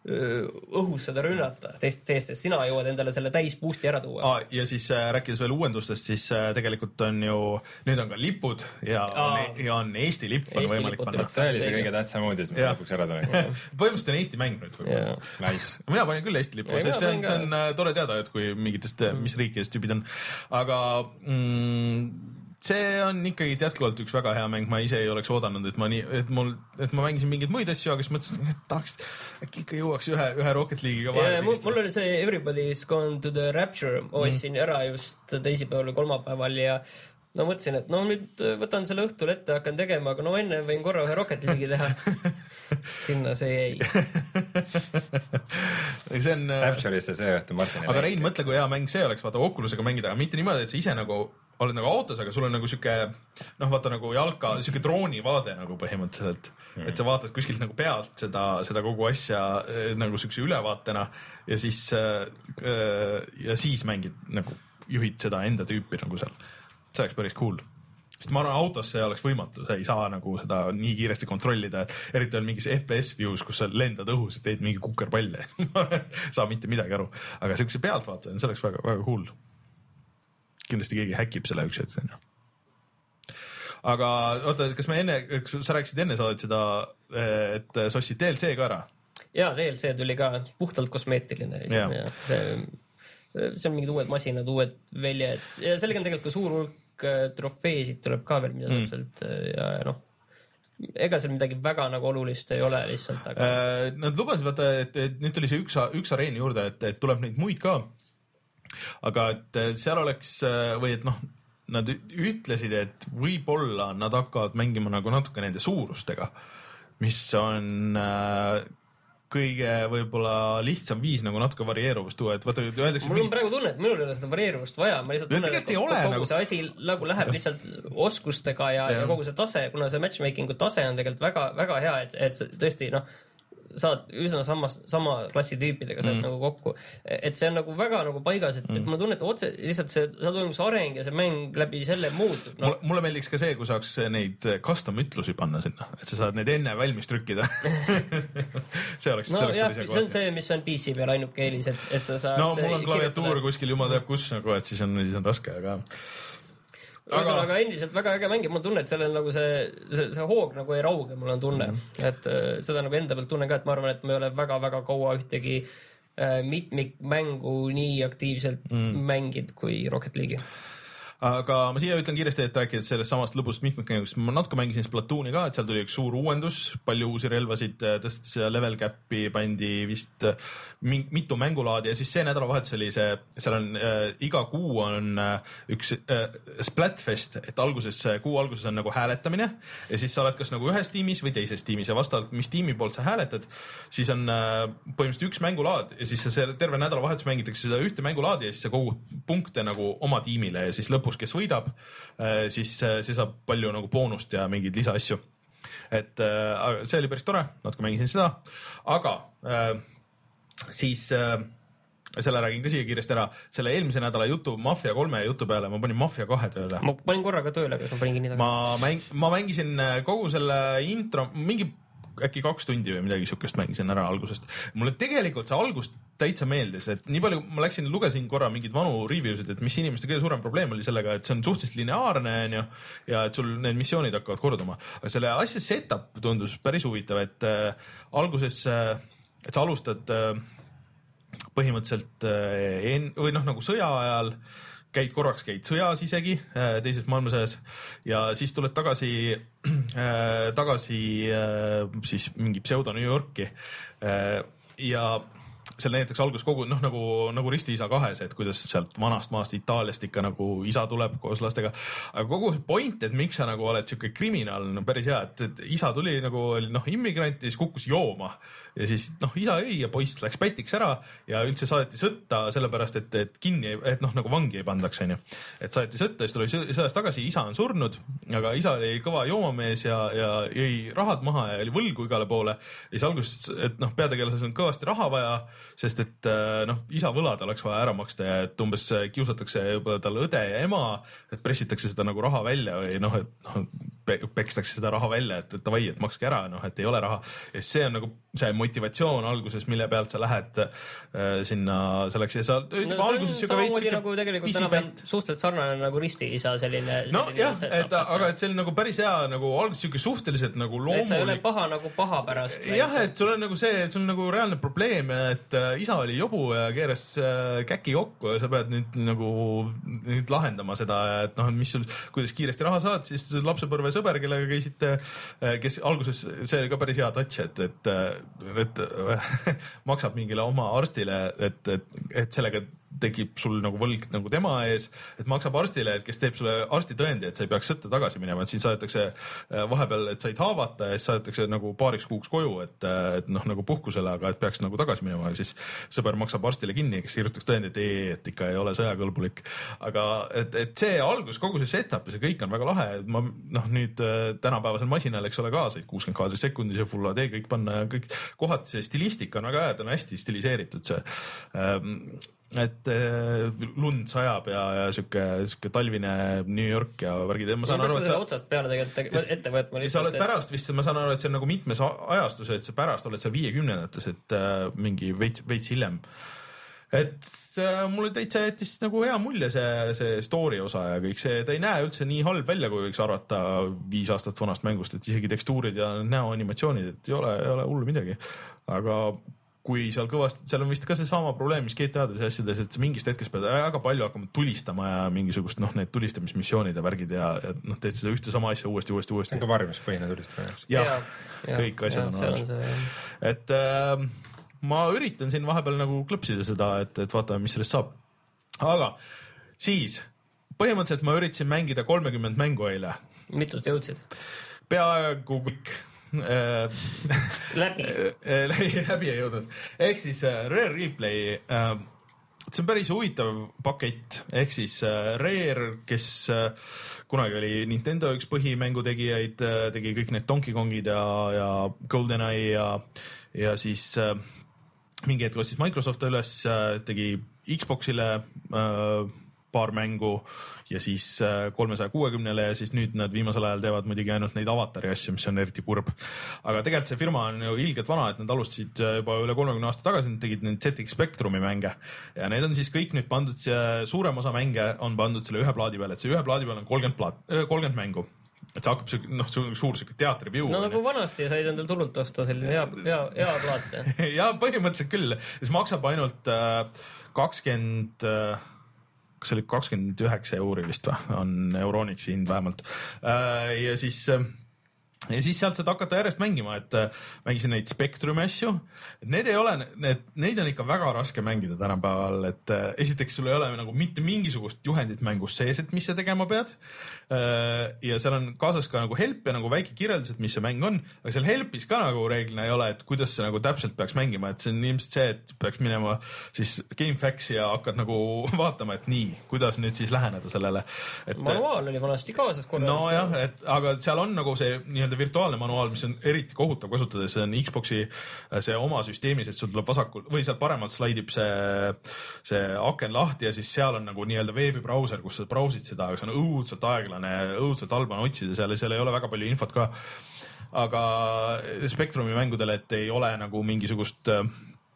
õhus seda rünnata teist seest, sina jõuad endale selle täis boost'i ära tuua. Ah, ja siis äh, rääkides veel uuendustest, siis äh, tegelikult on ju, nüüd on ka lipud ja, on, ja on Eesti lipp on Eesti võimalik panna. See oli see kõige tähtsam uudis, mis lõpuks ära tuli. Põhimõtteliselt on Eesti mäng nüüd. Nice. Mina panin küll Eesti lipu, see, see on, see on tore teada, et kui mingitest, mis riikidest tüübid on. Aga mm, see on ikkagi jätkuvalt üks väga hea mäng, ma ise ei oleks oodanud, et ma nii, et mul, et ma mängisin mingeid muid asju, aga siis mõtlesin, et tahaks äkki ikka jõuaks ühe, ühe Rocket League'iga vahele. Mul, mul oli see Everybody's Gone to the Rapture, ostsin mm. ära just teisipäeval või kolmapäeval ja no mõtlesin, et no nüüd võtan selle õhtul ette, hakkan tegema, aga no enne võin korra ühe Rocket League'i teha. Sinna see jäi. see on... Rapture'isse see õhtu Martin. Aga Rein, mõtle, kui hea mäng see oleks, vaata Oculusega mängida, aga mitte niimoodi, et sa ise nagu oled nagu autos, aga sul on nagu siuke, noh, vaata nagu jalka, siuke droonivaade nagu põhimõtteliselt, mm. et sa vaatad kuskilt nagu pealt seda, seda kogu asja nagu siukse ülevaatena ja siis, ja siis mängid nagu juhid seda enda tüüpi nagu seal. See oleks päris cool. Sest ma arvan, autos see oleks võimatu, sa ei saa nagu seda nii kiiresti kontrollida, et eriti on mingis F P S views, kus sa lendad õhus ja teed mingi kukerpalle. Saa mitte midagi aru, aga siukse pealt vaata, see oleks väga, väga cool. Kindlasti keegi häkib selle üks hetk. Aga oota, kas me enne, sa rääkisid enne saadet seda, et sa ostsid D L C ka ära? Jaa, D L C tuli ka puhtalt kosmeetiline. Ja. Ja see, see on mingid uued masinad, uued väljad ja sellega on tegelikult ka suur hulk trofeesid tuleb ka veel, mida saab mm. sealt ja noh, ega seal midagi väga nagu olulist ei ole lihtsalt. Aga... Nad lubasid, vaata, et, et nüüd tuli see üks, üks areeni juurde, et, et tuleb neid muid ka. Aga et seal oleks või et noh, nad ütlesid, et võib-olla nad hakkavad mängima nagu natuke nende suurustega, mis on kõige võib-olla lihtsam viis nagu natuke varieeruvust tuua, et vaata, öeldakse... Mul on praegu tunne, et minul ei ole seda varieeruvust vaja, ma lihtsalt tunnen, et kogu nagu... see asi nagu läheb lihtsalt oskustega ja, ja. ja kogu see tase, kuna see matchmakingu tase on tegelikult väga, väga hea, et, et tõesti, noh, saad üsna sama, sama klassi tüüpidega saad mm. nagu kokku, et see on nagu väga nagu paigas, et, mm. et ma tunnen, et otse lihtsalt see, seal toimub see areng ja see mäng läbi selle muutub no.. Mulle, mulle meeldiks ka see, kui saaks neid custom ütlusi panna sinna, et sa saad neid enne valmis trükkida. see oleks, no see oleks jah, see on see, mis on P C peal ainuke eelis, et, et sa saad... No mul on klaviatuur kuskil jumal teab kus nagu, et siis on, siis on raske, aga... Aga... aga endiselt väga äge mängib, mul on tunne, et sellel nagu see, see, see hoog nagu ei rauge, mul on tunne, mm. et uh, seda nagu enda pealt tunnen ka, et ma arvan, et ma ei ole väga-väga kaua ühtegi uh, mitmikmängu nii aktiivselt mm. mängid kui Rocket League'i. Aga ma siia ütlen kiiresti, et rääkides sellest samast lõbust mitmikmängust, ma natuke mängisin Splatooni ka, et seal tuli üks suur uuendus, palju uusi relvasid, tõstis level cap'i, pandi vist mitu mängulaadi ja siis see nädalavahetus oli see, seal on äh, iga kuu on äh, üks äh, Splatfest, et alguses, kuu alguses on nagu hääletamine ja siis sa oled kas nagu ühes tiimis või teises tiimis ja vastavalt, mis tiimi poolt sa hääletad, siis on äh, põhimõtteliselt üks mängulaad ja siis see terve nädalavahetus mängitakse seda ühte mängulaadi ja siis sa kogud punkte nagu oma tiimile ja siis lõpus kes võidab, siis see saab palju nagu boonust ja mingeid lisaasju. Et see oli päris tore, natuke mängisin seda, aga siis selle räägin ka siia kiiresti ära, selle eelmise nädala jutu, Mafia kolme jutu peale, ma panin Mafia kahe tööle. Ma panin korraga tööle, kas ma panin kinni taga? Ma, mäng, ma mängisin kogu selle intro, mingi äkki kaks tundi või midagi siukest mängisin ära algusest. Mulle tegelikult see algust täitsa meeldis, et nii palju ma läksin, lugesin korra mingid vanu reviewsid, et mis inimeste kõige suurem probleem oli sellega, et see on suhteliselt lineaarne ja, ja et sul need missioonid hakkavad korduma. Aga selle asja setup tundus päris huvitav, et äh, alguses, äh, et sa alustad äh, põhimõtteliselt äh, en, või noh, nagu sõja ajal käid korraks, käid sõjas isegi, teises maailmasõjas ja siis tuled tagasi, tagasi siis mingi pseudo New Yorki ja seal näiteks alguses kogu, noh nagu, nagu Ristiisa kahes, et kuidas sealt vanast maast Itaaliast ikka nagu isa tuleb koos lastega, aga kogu point, et miks sa nagu oled siuke kriminaal, no päris hea, et, et isa tuli nagu, noh, immigrant ja siis kukkus jooma ja siis noh, isa õi ja poiss läks pätiks ära ja üldse saadeti sõtta sellepärast, et, et kinni, et noh, nagu vangi ei pandaks, onju. Et saadeti sõtta, siis tuli sõjast tagasi, isa on surnud, aga isa oli kõva joomamees ja, ja jõi rahad maha ja oli võlgu igale poole. Ja siis alguses, et noh, peategelasel on kõvasti raha vaja, sest et noh, isa võlad oleks vaja ära maksta ja et umbes kiusatakse juba tal õde ja ema, et pressitakse seda nagu raha välja või noh, et noh, pekstakse seda raha välja, et, et davai, et makske ära, noh, et ei ole raha. Ja see on nagu see motivatsioon alguses, mille pealt sa lähed äh, sinna selleks ja sa no, alguses see on samamoodi nagu tegelikult tänapäev suhteliselt sarnane nagu Risti isa selline, no selline jah, et aga et see on nagu päris hea nagu alguses siuke suhteliselt nagu loomulik. Et sa ei ole paha nagu paha pärast. Jah, et sul on nagu see, et sul on nagu reaalne probleem, et isa oli jobu ja keeras käki kokku ja sa pead nüüd nagu nüüd lahendama seda, et noh, mis sul, kuidas kiiresti raha saad, siis lapsepõrve sõber, kellega käisite, kes alguses, see oli ka päris hea touch, et, et, et maksab mingile oma arstile, et, et, et sellega tekib sul nagu võlg nagu tema ees, et maksab arstile, et kes teeb sulle arstitõendi, et sa ei peaks sõtta tagasi minema, et siin saadetakse vahepeal, et said haavata ja siis saadetakse nagu paariks kuuks koju, et, et noh, nagu puhkusele, aga et peaks nagu tagasi minema ja siis sõber maksab arstile kinni, kes kirjutaks tõendi, et ei, et ikka ei ole sõjakõlbulik. Aga et, et see algus, kogu see setup ja see kõik on väga lahe. Ma noh, nüüd tänapäevasel masinal, eks ole ka, said kuuskümmend kaadrit sekundis ja Full H D kõik panna ja kõik kohati see stilistika on väga hea, ta on hästi stiliseeritud see ähm, et lund sajab ja, ja siuke, siuke talvine New York ja värgid. Ma saan no, aru, et sa otsast peale tegelikult ette võtma lihtsalt. Sa oled pärast vist, ma saan aru, et see on nagu mitmes ajastus, et sa pärast oled seal viiekümnendates, et äh, mingi veits, veits hiljem. Et äh, mulle täitsa jättis nagu hea mulje see, see story osa ja kõik see, ta ei näe üldse nii halb välja, kui võiks arvata viis aastat vanast mängust, et isegi tekstuurid ja näoanimatsioonid, et ei ole, ei ole hullu midagi. Aga kui seal kõvasti, seal on vist ka see sama probleem, mis G T A-des ja asjades, et mingist hetkest pead väga palju hakkama tulistama ja mingisugust, noh, need tulistamismissioonid ja värgid ja, ja noh, teed seda ühte sama asja uuesti, uuesti, uuesti. See on ka varjumispõhine tulistamine. Jah, ja, kõik asjad ja, on olemas. Et äh, ma üritan siin vahepeal nagu klõpsida seda, et, et vaatame, mis sellest saab. Aga siis, põhimõtteliselt ma üritasin mängida kolmekümmend mängu eile. Mitut jõudsid? Peaaegu kõik. läbi läbi ei jõudnud. Ehk siis uh, Rare Replay, uh, see on päris huvitav pakett, ehk siis uh, Rare, kes uh, kunagi oli Nintendo üks põhimängutegijaid, uh, tegi kõik need Donkey Kongid ja, ja GoldenEye ja, ja siis uh, mingi hetk ostis Microsoft üles, uh, tegi Xboxile uh, paar mängu ja siis kolmesaja kuuekümnele ja siis nüüd nad viimasel ajal teevad muidugi ainult neid avatari asju, mis on eriti kurb. Aga tegelikult see firma on ju ilgelt vana, et nad alustasid juba üle kolmekümne aasta tagasi, nad tegid need Z X Spectrumi mänge ja need on siis kõik nüüd pandud, suurem osa mänge on pandud selle ühe plaadi peale, et see ühe plaadi peal on kolmkümmend, plaat, kolmkümmend mängu. Et see hakkab noh, suur siuke teatripiu. No nagu vanasti said endal turult osta selline hea, hea, hea plaat. ja põhimõtteliselt küll, siis maksab ainult kakskümmend kas see oli kakskümmend üheksa euri vist või, on Euronixi hind vähemalt. Ja siis, ja siis sealt saad hakata järjest mängima, et mängisin neid Spectrumi asju. Need ei ole, need, neid on ikka väga raske mängida tänapäeval, et esiteks sul ei ole nagu mitte mingisugust juhendit mängus sees, et mis sa tegema pead. Ja seal on kaasas ka nagu help ja nagu väike kirjeldus, et mis see mäng on, aga seal helpis ka nagu reeglina ei ole, et kuidas see nagu täpselt peaks mängima, et see on ilmselt see, et peaks minema siis GameFAQs ja hakkad nagu vaatama, et nii, kuidas nüüd siis läheneda sellele. Et, manuaal oli vanasti kaasas korral. No jah, et, aga seal on nagu see nii-öelda virtuaalne manuaal, mis on eriti kohutav kasutada, see on Xboxi see oma süsteemis, et sul tuleb vasakul või seal paremalt slaidib see, see aken lahti ja siis seal on nagu nii-öelda veebibrauser, kus sa brausid seda, aga see on õudselt aeglane, õudselt halb on otsida seal ja seal ei ole väga palju infot ka. Aga Spectrumi mängudel, et ei ole nagu mingisugust äh,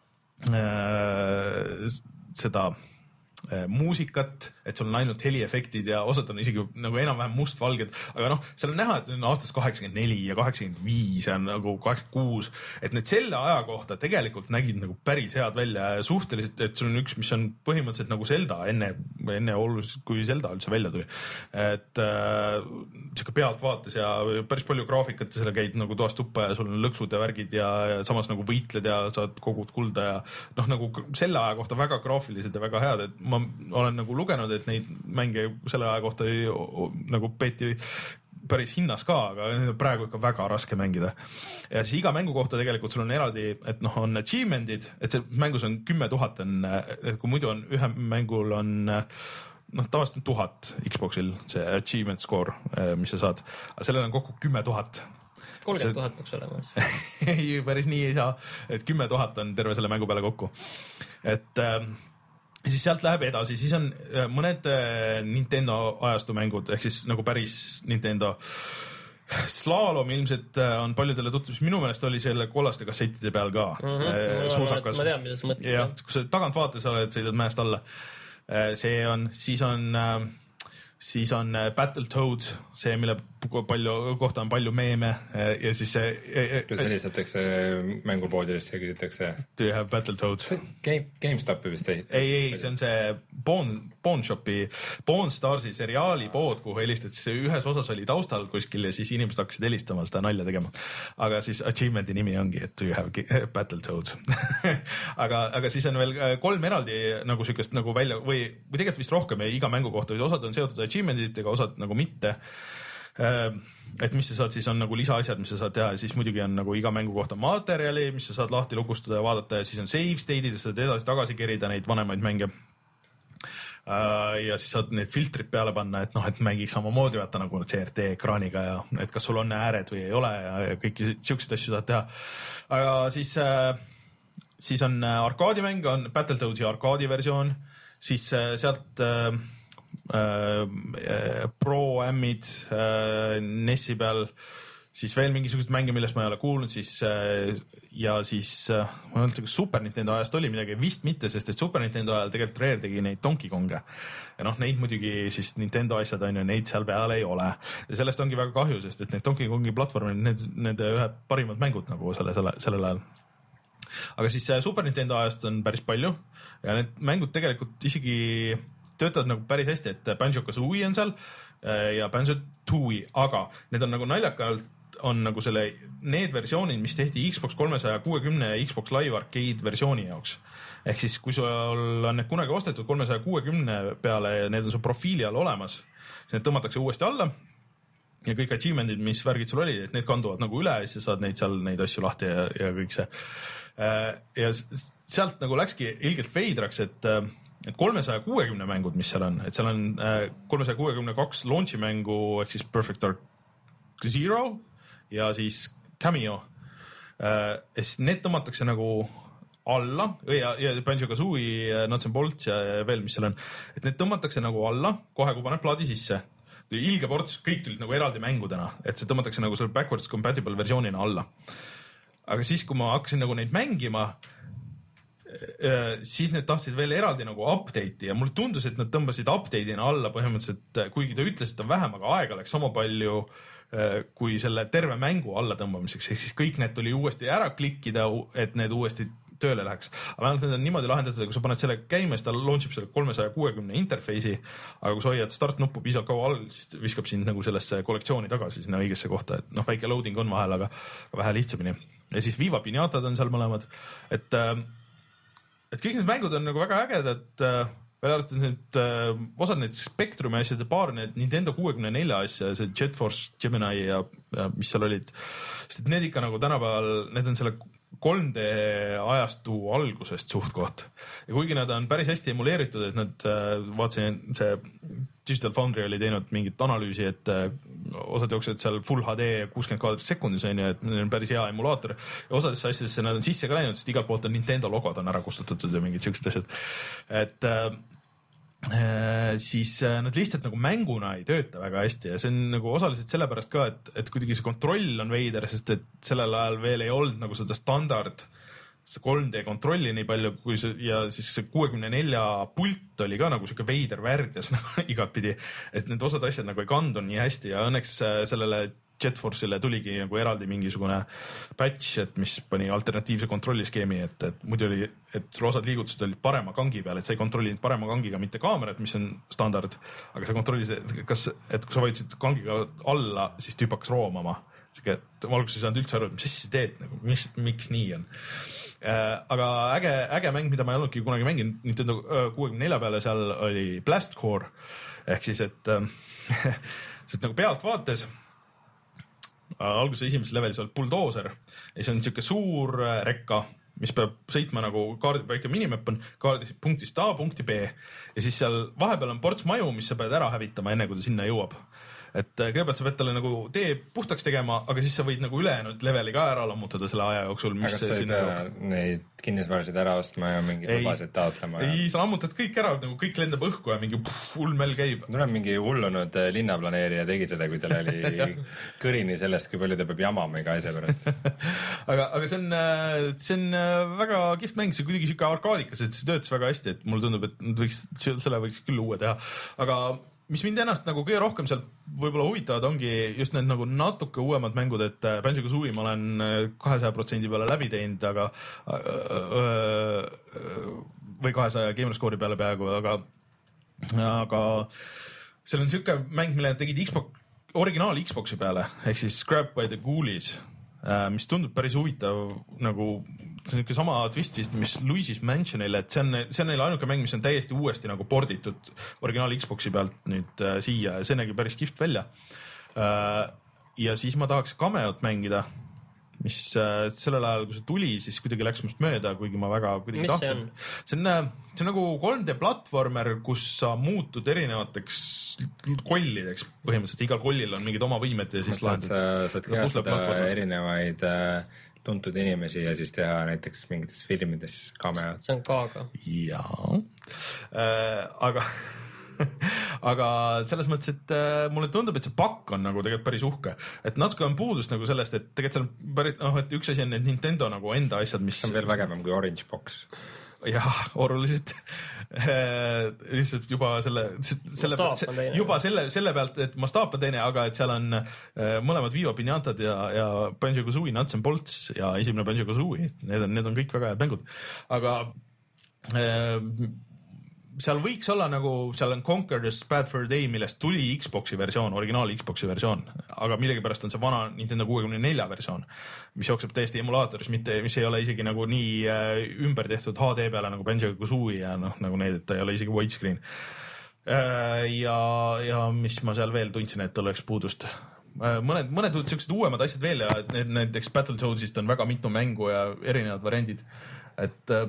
seda äh, muusikat, et sul on ainult heliefektid ja osad on isegi nagu enam-vähem mustvalged, aga noh, seal on näha, et on aastast kaheksakümmend neli ja kaheksakümmend viis ja nagu kaheksakümmend kuus, et need selle aja kohta tegelikult nägid nagu päris head välja ja suhteliselt, et sul on üks, mis on põhimõtteliselt nagu Zelda enne, enne oluliselt, kui Zelda üldse välja tuli. Et äh, siuke pealtvaates ja päris palju graafikat ja selle käid nagu toast tuppa ja sul on lõksud ja värgid ja, ja samas nagu võitled ja saad kogud kulda ja noh, nagu selle aja kohta väga graafilised ja väga head, et ma olen nagu lugenud, et neid mänge selle aja kohta ei, nagu peeti päris hinnas ka, aga praegu ikka väga raske mängida. Ja siis iga mängu kohta tegelikult sul on eraldi, et noh, on achievement'id, et see mängus on kümme tuhat on, et kui muidu on ühe mängul on noh, tavaliselt on tuhat Xboxil see achievement score, mis sa saad, aga sellel on kokku kümme tuhat. kolmkümmend tuhat peaks olema. ei, päris nii ei saa, et kümme tuhat on terve selle mängu peale kokku. Et äh, siis sealt läheb edasi, siis on mõned Nintendo ajastu mängud, ehk siis nagu päris Nintendo. Slalom ilmselt on paljudele tutvus, minu meelest oli selle kollaste kassettide peal ka mm -hmm. suusakas. Ma tean, mida sa mõtled. Kui sa tagant vaates oled, sõidad mäest alla. See on, siis on siis on Battletoads, see, mille palju, kohta on palju meeme ja siis see... Kus helistatakse mängupoodidest ja küsitakse... Do you have Battletoads? Game, GameStopi vist või? Ei, ei, see on see Pawn, Pawn Shopi, Pawn Starsi seriaali pood, kuhu helistati, see ühes osas oli taustal kuskil ja siis inimesed hakkasid helistama seda nalja tegema. Aga siis achievement'i nimi ongi, et do you have Battletoads. aga, aga siis on veel kolm eraldi nagu sükest nagu välja või, või tegelikult vist rohkem ja iga mängu kohta, osad on seotud achievement'itega, osad nagu mitte. Et mis sa saad, siis on nagu lisaasjad, mis sa saad teha ja siis muidugi on nagu iga mängu kohta materjali, mis sa saad lahti lukustada ja vaadata ja siis on save state'id ja saad edasi tagasi kerida neid vanemaid mänge. Ja siis saad need filtrid peale panna, et noh, et mängiks samamoodi vaata nagu C R T ekraaniga ja et kas sul on ääred või ei ole ja, ja kõiki siukseid asju saad teha. Aga siis, siis on arkaadimäng, on Battletoadsi arkaadi versioon, siis sealt Äh, Pro-Ammid äh, Nessi peal, siis veel mingisugused mänge, millest ma ei ole kuulnud, siis äh, ja siis äh, ma ei olnud, kas Super Nintendo ajast oli midagi, vist mitte, sest et Super Nintendo ajal tegelikult Rare tegi neid Donkey Konge ja noh, neid muidugi siis Nintendo asjad on ju, neid seal peal ei ole ja sellest ongi väga kahju, sest et need Donkey Kongi platvormid, need, nende ühe parimad mängud nagu selle, selle, sellel ajal. Aga siis Super Nintendo ajast on päris palju ja need mängud tegelikult isegi töötavad nagu päris hästi, et Banjo-Kazooie on seal ja Banjo-Tooie, aga need on nagu naljakalt on nagu selle, need versioonid, mis tehti Xbox kolmesaja kuuekümne ja Xbox Live Arcade versiooni jaoks. Ehk siis, kui sul on need kunagi ostetud kolmesaja kuuekümne peale ja need on su profiili all olemas, siis need tõmmatakse uuesti alla ja kõik achievement'id, mis värgid sul oli, et need kanduvad nagu üle ja siis sa saad neid seal, neid asju lahti ja, ja kõik see. Ja sealt nagu läkski ilgelt veidraks, et et kolmesaja kuuekümne mängud, mis seal on, et seal on kolmesaja kuuekümne kaks launchi mängu, ehk siis Perfect Dark Zero ja siis Cameo. Ja siis need tõmmatakse nagu alla ja, ja Banjo-Kazooie, Nuts and Bolts ja veel, mis seal on, et need tõmmatakse nagu alla, kohe kui paned plaadi sisse. Ilge ports, kõik tulid nagu eraldi mängudena, et see tõmmatakse nagu selle backwards compatible versioonina alla. Aga siis, kui ma hakkasin nagu neid mängima, siis need tahtsid veel eraldi nagu update'i ja mulle tundus, et nad tõmbasid update'ina alla põhimõtteliselt, kuigi ta ütles, et on vähem, aga aega läks sama palju kui selle terve mängu alla tõmbamiseks, ehk siis kõik need tuli uuesti ära klikkida, et need uuesti tööle läheks. Aga vähemalt need on niimoodi lahendatud, kui sa paned selle käima, siis ta launchib selle kolmesaja kuuekümne interface'i, aga kui sa hoiad start nuppu piisavalt kaua all, siis viskab sind nagu sellesse kollektsiooni tagasi sinna õigesse kohta, et noh, väike loading on vahel, aga vähe lihtsamini. Ja siis Viva Pinatad on seal mõlemad, et et kõik need mängud on nagu väga ägedad, välja arvatud need osad need Spectrumi asjad ja paar need Nintendo kuuekümne nelja asja, see Jet Force, Gemini ja, ja mis seal olid, sest need ikka nagu tänapäeval, need on selle kolm D ajastu algusest suht koht. Ja kuigi nad on päris hästi emuleeritud, et nad, vaatasin, see Digital Foundry oli teinud mingit analüüsi, et osad jooksevad seal Full H D kuuskümmend kaadrit sekundis on ju, et neil on päris hea emulaator ja osadesse asjadesse nad on sisse ka läinud, sest igalt poolt on Nintendo logod on ära kustutatud ja mingid siuksed asjad. Et äh, siis nad lihtsalt nagu mänguna ei tööta väga hästi ja see on nagu osaliselt sellepärast ka, et, et kuidagi see kontroll on veider, sest et sellel ajal veel ei olnud nagu seda standard see kolm D kontrolli nii palju, kui see, ja siis see kuuekümne nelja pult oli ka nagu siuke veider värdjas nagu igat pidi, et need osad asjad nagu ei kandu nii hästi ja õnneks sellele JetForce'ile tuligi nagu eraldi mingisugune patch, et mis pani alternatiivse kontrolliskeemi, et, et muidu oli, et sul osad liigutused olid parema kangi peal, et sa ei kontrollinud parema kangiga mitte kaamerat, mis on standard, aga sa kontrollisid, kas, et kui sa vajutasid kangiga alla, siis tüüp hakkas roomama. Ma alguses ei saanud üldse aru, mis sa teed, nagu, mis, miks nii on. Aga äge, äge mäng, mida ma ei olnudki kunagi mänginud Nintendo kuuekümne nelja peale, seal oli Blast Core, ehk siis, et, et nagu pealt vaates alguses esimeses levelis oli bulldozer ja see on niisugune suur rekka, mis peab sõitma nagu kaardi, väike minimap on kaardi punktist A punkti B ja siis seal vahepeal on ports maju, mis sa pead ära hävitama enne, kui ta sinna jõuab. Et kõigepealt sa pead talle nagu tee puhtaks tegema, aga siis sa võid nagu ülejäänud leveli ka ära lammutada selle aja jooksul. Aga sa ei pea neid kinnisvarasid ära ostma ja mingi lubasid taotlema? Ei, ja... sa lammutad kõik ära, nagu kõik lendab õhku ja mingi hull mell käib. Tuleb mingi hullunud linnaplaneerija tegi seda, kui tal oli kõrini sellest, kui palju ta peab jamama iga asja pärast. aga, aga see on, see on väga kihvt mäng, see kuidagi siuke arkaadikas, et see töötas väga hästi, et mulle tundub, et võiks, selle võiks küll uue teha. Aga mis mind ennast nagu kõige rohkem sealt võib-olla huvitavad ongi just need nagu natuke uuemad mängud, et Banjo-Kazooie ma olen kahesaja protsendi peale läbi teinud, aga või kahesaja gamerscore'i peale peaaegu, aga aga seal on siuke mäng, mille tegid Xbox, originaal Xbox'i peale, ehk siis Scrap by the Ghoulies, mis tundub päris huvitav, nagu see on niisugune sama twist vist, mis Luigi's Mansionile, et see on, see on neil ainuke mäng, mis on täiesti uuesti nagu porditud originaal Xbox'i pealt nüüd äh, siia ja see nägi päris kihvt välja. Äh, ja siis ma tahaks Cameot mängida, mis äh, sellel ajal, kui see tuli, siis kuidagi läks must mööda, kuigi ma väga kuidagi tahtsin. See on, see on nagu kolm D platvormer, kus sa muutud erinevateks kollideks põhimõtteliselt. Igal kollil on mingid oma võimed ja siis lahendad. Sa saad käestada erinevaid äh, tuntud inimesi ja siis teha näiteks mingites filmides cameot. See on K-ga. Jaa. Äh, aga, aga selles mõttes, et äh, mulle tundub, et see pakk on nagu tegelikult päris uhke. Et natuke on puudust nagu sellest, et tegelikult seal on päris, noh, et üks asi on need Nintendo nagu enda asjad, mis... See on veel vägevam kui Orange Box. Jah, oluliselt. Lihtsalt juba selle, selle pealt, juba selle, selle pealt, et mastaap on teine, aga et seal on mõlemad Viva Pinatad ja, ja Banjo-Kazooie Nuts and Bolts ja esimene Banjo-Kazooie. Need on, need on kõik väga head mängud. Aga äh, seal võiks olla nagu, seal on Conquer the Bad Fur Day, millest tuli Xbox'i versioon, originaal Xbox'i versioon, aga millegipärast on see vana Nintendo kuuekümne nelja versioon, mis jookseb täiesti emulaatoris, mitte, mis ei ole isegi nagu nii äh, ümber tehtud H D peale nagu Banjo-Kazooie ja noh, nagu need, et ta ei ole isegi widescreen. Äh, ja, ja mis ma seal veel tundsin, et oleks puudust. Äh, mõned, mõned sellised uuemad asjad veel ja need, näiteks Battletoadsist on väga mitu mängu ja erinevad variandid, et äh,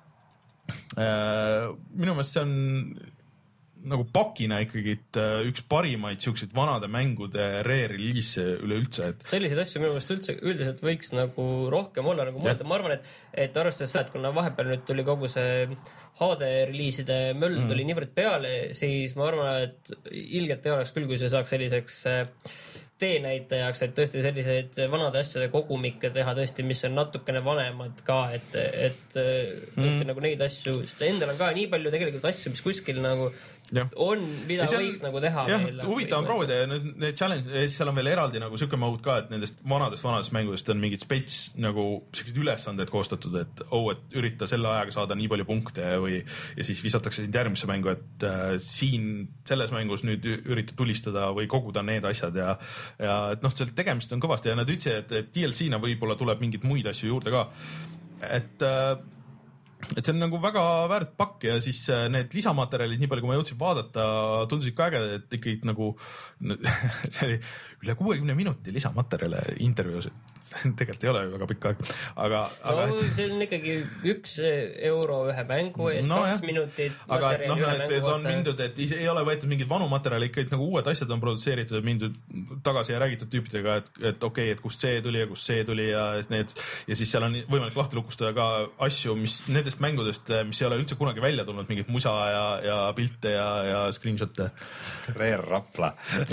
Uh, minu meelest see on nagu pakina ikkagi üks parimaid siukseid vanade mängude re-release üleüldse, et selliseid asju minu meelest üldse üldiselt võiks nagu rohkem olla nagu mõelda. Ma arvan, et, et arvestades seda, et kuna vahepeal nüüd tuli kogu see H D-reliiside möll mm. tuli niivõrd peale, siis ma arvan, et ilgelt ei oleks küll, kui see saaks selliseks teenäitajaks, et tõesti selliseid vanade asjade kogumikke teha tõesti, mis on natukene vanemad ka, et, et tõesti mm. nagu neid asju, sest endal on ka nii palju tegelikult asju, mis kuskil nagu ja. on, mida seal, võiks nagu teha. Jah, huvitav on proovida ja need, need challenge, siis seal on veel eraldi nagu siuke mode ka, et nendest vanadest vanadest mängudest on mingid spets nagu sellised ülesanded koostatud, et oh, et ürita selle ajaga saada nii palju punkte või, ja siis visatakse sind järgmisse mängu, et äh, siin selles mängus nüüd ürita tulistada või koguda need asjad ja, ja et noh, selle tegemist on kõvasti ja nad ütlesid, et, et D L C-na võib-olla tuleb mingid muid asju juurde ka, et äh, et see on nagu väga väärt pakk ja siis need lisamaterjalid, nii palju kui ma jõudsin vaadata, tundusid ka ägedad, et ikkagi nagu see oli üle kuuekümne minuti lisamaterjale intervjuus, tegelikult ei ole väga pikk aeg, aga, no, aga et... see on ikkagi üks euro ühe mängu eest, no, kaks jah. minutit aga et, no, et, et on mindud, et ei ole võetud mingid vanu materjali, ikkagi nagu uued asjad on produtseeritud ja mindud tagasi ja räägitud tüüpidega, et, et okei, okay, et kust see tuli ja kust see tuli ja need ja siis seal on võimalik lahti lukustada ka asju, mis nendest mängudest, mis ei ole üldse kunagi välja tulnud, mingit musa ja, ja pilte ja, ja screenshot'e. Rare Rapla.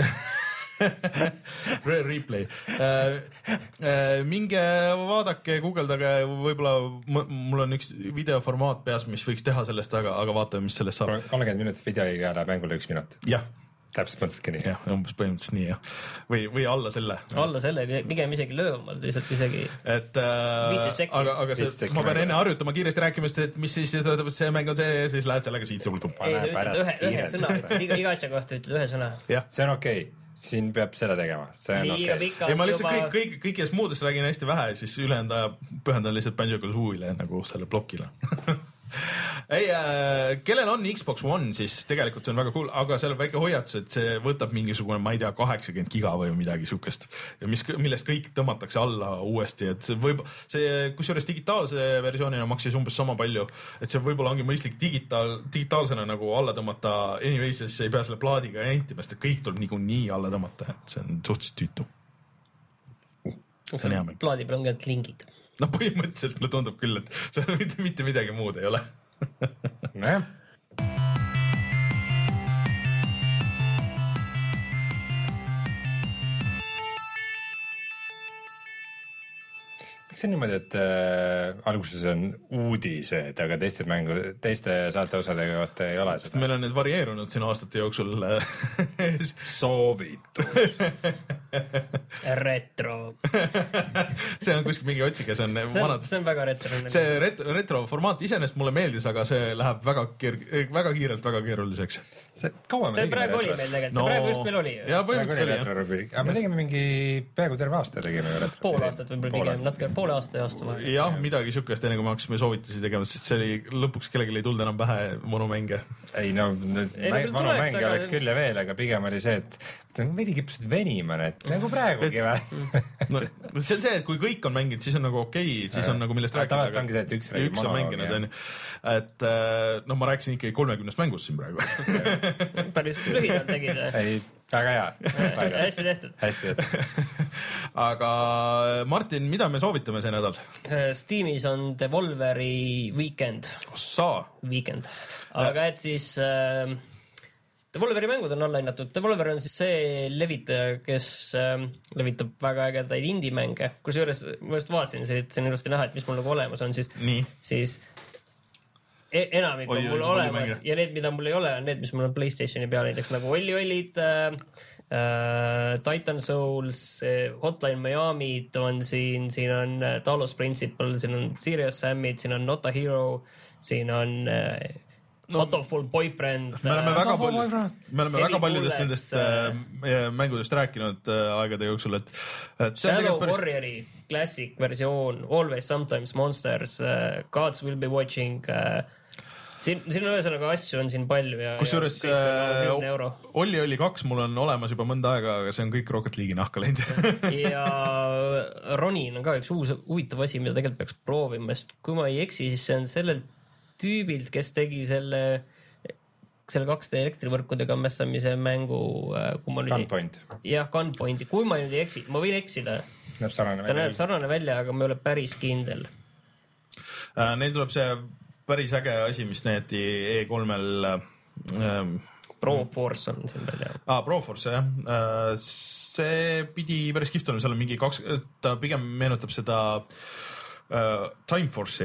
Rare Replay. Äh, äh, minge vaadake, guugeldage, võib-olla mul on üks videoformaat peas, mis võiks teha sellest, aga, aga vaatame, mis sellest saab. kolmkümmend minutit videoiga läheb mängule üks minut. Jah. Täpselt mõtlesidki nii. Jah, umbes põhimõtteliselt nii, jah. Või, või alla selle. Alla selle, pigem isegi löövamalt, lihtsalt isegi. Et, äh, aga, aga see, ma pean enne harjutama kiiresti rääkimast, et mis siis see mäng on see, siis lähed sellega siit sul tuppa. Ei, sa ütled ühe, ühe sõna, iga, iga asja kohta ütled ühe sõna. See on okei. Okay. Siin peab selle tegema. See on okei. Okay. Ja ma lihtsalt juba... kõik, kõik, kõigest muudest räägin hästi vähe, siis ülejäänud aja pühendan lihtsalt Banjo-Kazooile nagu selle blokile. Ei, äh, kellel on Xbox One, siis tegelikult see on väga cool, aga seal on väike hoiatus, et see võtab mingisugune, ma ei tea, kaheksakümmend giga või midagi sukest ja mis, millest kõik tõmmatakse alla uuesti, et see võib, see kusjuures digitaalse versioonina maksis umbes sama palju, et see võib-olla ongi mõistlik digitaal, digitaalsena nagu alla tõmmata, anyways, siis ei pea selle plaadiga jentima, sest kõik tuleb niikuinii alla tõmmata, et see on suhteliselt tüütu. See on hea mäng. Plaadi peal on kõik lingid. No põhimõtteliselt mulle tundub küll, et see mitte, mitte midagi muud ei ole. Näe. Kas see on niimoodi, et äh, alguses on uudised, aga teiste mängu, teiste saate osadega kohta ei ole seda? Meil on need varieerunud siin aastate jooksul. Soovitus. Retro. See on kuskil mingi otsige, see on see, vanad. See on väga retro. See retro, retro formaat iseenesest mulle meeldis, aga see läheb väga, keer, väga kiirelt väga keeruliseks. See, kaua see praegu retro? Oli meil tegelikult, no, see praegu just meil oli. Jaa, põhimõtteliselt oli. Aga me tegime mingi peaaegu terve aasta tegime retro. Pool aastat võib-olla pigem, natuke poole aasta ja aasta vahel. Jah, midagi sükest enne kui me hakkasime soovitusi tegema, sest see oli lõpuks kellelgi ei tulnud enam pähe vanu mänge. Ei no, ei, vanu tuleks, mänge aga... oleks küll ja veel, aga pigem oli see, et veidi kippusid venima need, nagu praegugi või? No, see on see, et kui kõik on mänginud, siis on nagu okei, okay, siis on nagu millest rääkida. Tavaliselt ongi see, et üks räägib üks on mänginud, on. Et no ma rääkisin ikkagi kolmekümnest mängust siin praegu. Päris lühidalt tegid. Ei, väga hea. Hästi tehtud. Hästi tehtud. Aga Martin, mida me soovitame see nädal? Steamis on Devolveri Weekend. Ossa! Weekend. Aga et siis... Äh, Devolveri mängud on allahinnatud. Devolver on siis see levitaja, kes äh, levitab väga ägedaid indie-mänge. Kusjuures ma just vaatasin, et see on ilusti näha, et mis mul nagu olemas on, siis, siis e enamik on mul olemas ja need, mida mul ei ole, on need, mis mul on PlayStationi peal, näiteks nagu Olli Ollid, äh, äh, Titan Souls, äh, Hotline Miami'd on siin, siin on äh, Talos Principle, siin on Serious Sam'id, siin on Not a Hero, siin on... Äh, No, Autoful Boyfriend. Me oleme väga, palju, me oleme väga paljudest Bullets, nendest äh, mängudest rääkinud äh, aegade jooksul, et, et Shadow päris... Warriori classic versioon, Always Sometimes Monsters, uh, Gods Will Be Watching. Uh, siin, siin on ühesõnaga asju on siin palju ja, kusjuures äh, Olli Olli kaks mul on olemas juba mõnda aega, aga see on kõik Rocket League'i nahka läinud. Ja Ronin on ka üks uus huvitav asi, mida tegelikult peaks proovima, sest kui ma ei eksi, siis see on sellelt tüübilt, kes tegi selle, selle kaks D elektrivõrkudega mässamise mängu. Gunpoint. Jah, Gunpointi. Kui ma nüüd ei eksi, ma võin eksida. Näeb sarnane Ta välja. näeb sarnane välja, aga ma ei ole päris kindel. Äh, neil tuleb see päris äge asi, mis neeti E kolmel... Ähm, Proforce on siin välja. Ah, Proforce, jah. Äh, see pidi päris kihvt olema, seal on mingi kaks... Ta pigem meenutab seda äh, Time Force'i.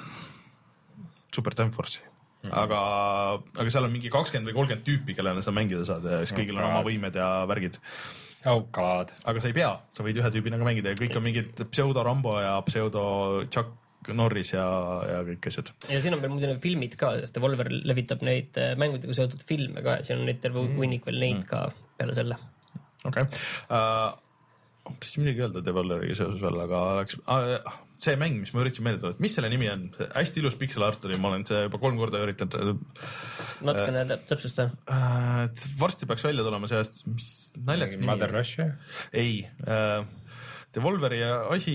Super Time Force'i. Aga, aga seal on mingi kakskümmend või kolmkümmend tüüpi, kellena sa mängida saad ja siis kõigil on oma võimed ja värgid. Oh god. Aga sa ei pea, sa võid ühe tüübina ka mängida ja kõik on mingid pseudo Rambo ja pseudo Chuck Norris ja, ja kõik asjad. Ja siin on veel muidu filmid ka, sest Devolver levitab neid mängudega seotud filme ka ja siin on neid terve hunnik veel neid mm. ka peale selle. Okei. Okay. Uh, mis midagi öelda Devolveriga seoses veel, aga oleks... Uh, see mäng, mis ma üritasin meelde tulla, et mis selle nimi on? Hästi ilus pixel art oli, ma olen see juba kolm korda üritanud. Natukene äh, täpsusta. Äh, varsti peaks välja tulema sellest, mis naljaks nimi. Mother Russia? Ei. Äh, Devolveri asi,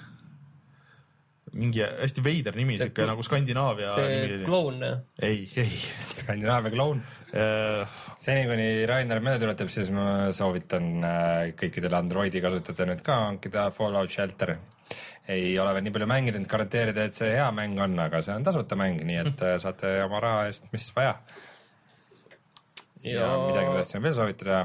mingi hästi veider nimi, see nagu Skandinaavia. See nimi. kloon? Ei, ei. Skandinaavia kloon? Uh, Seni kuni Rainer meelde tuletab, siis ma soovitan uh, kõikidele Androidi kasutada nüüd ka hankida Fallout Shelter. Ei ole veel nii palju mänginud, garanteerida, et see hea mäng on, aga see on tasuta mäng, nii et uh, saate oma raha eest, mis vaja. Ja, ja midagi ma tahtsime veel soovitada.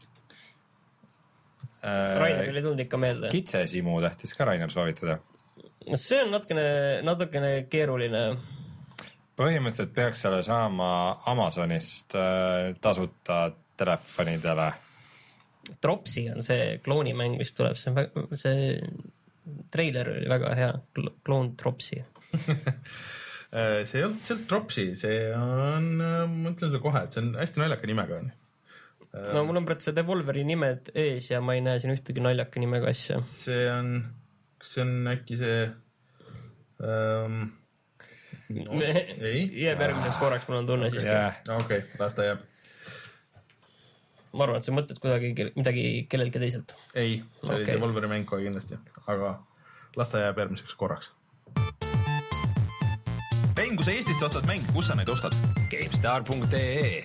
Uh, Rainer ei tulnud ikka meelde. Kitsesimu tähtis ka Rainer soovitada. See on natukene, natukene keeruline. Põhimõtteliselt peaks selle saama Amazonist äh, tasuta telefonidele. Tropsy on see kloonimäng, mis tuleb. See, väga, see treiler oli väga hea. Kloon Tropsy. See ei olnud sealt Tropsy. See on, ma ütlen sulle kohe, et see on hästi naljaka nimega. No mul on praegu see Devolveri nimed ees ja ma ei näe siin ühtegi naljaka nimega asja. See on, kas see on äkki see... Um, No, jääb järgmiseks korraks, mul on tunne okay. siiski. Okei, okay, las ta jääb. Ma arvan, et sa mõtled kuidagi midagi kellelgi teiselt. Ei, see okay. oli Devolveri mäng kohe kindlasti, aga las ta jääb järgmiseks korraks. Mäng, kui sa Eestist ostad mäng, kus sa neid ostad? GameStar punkt ee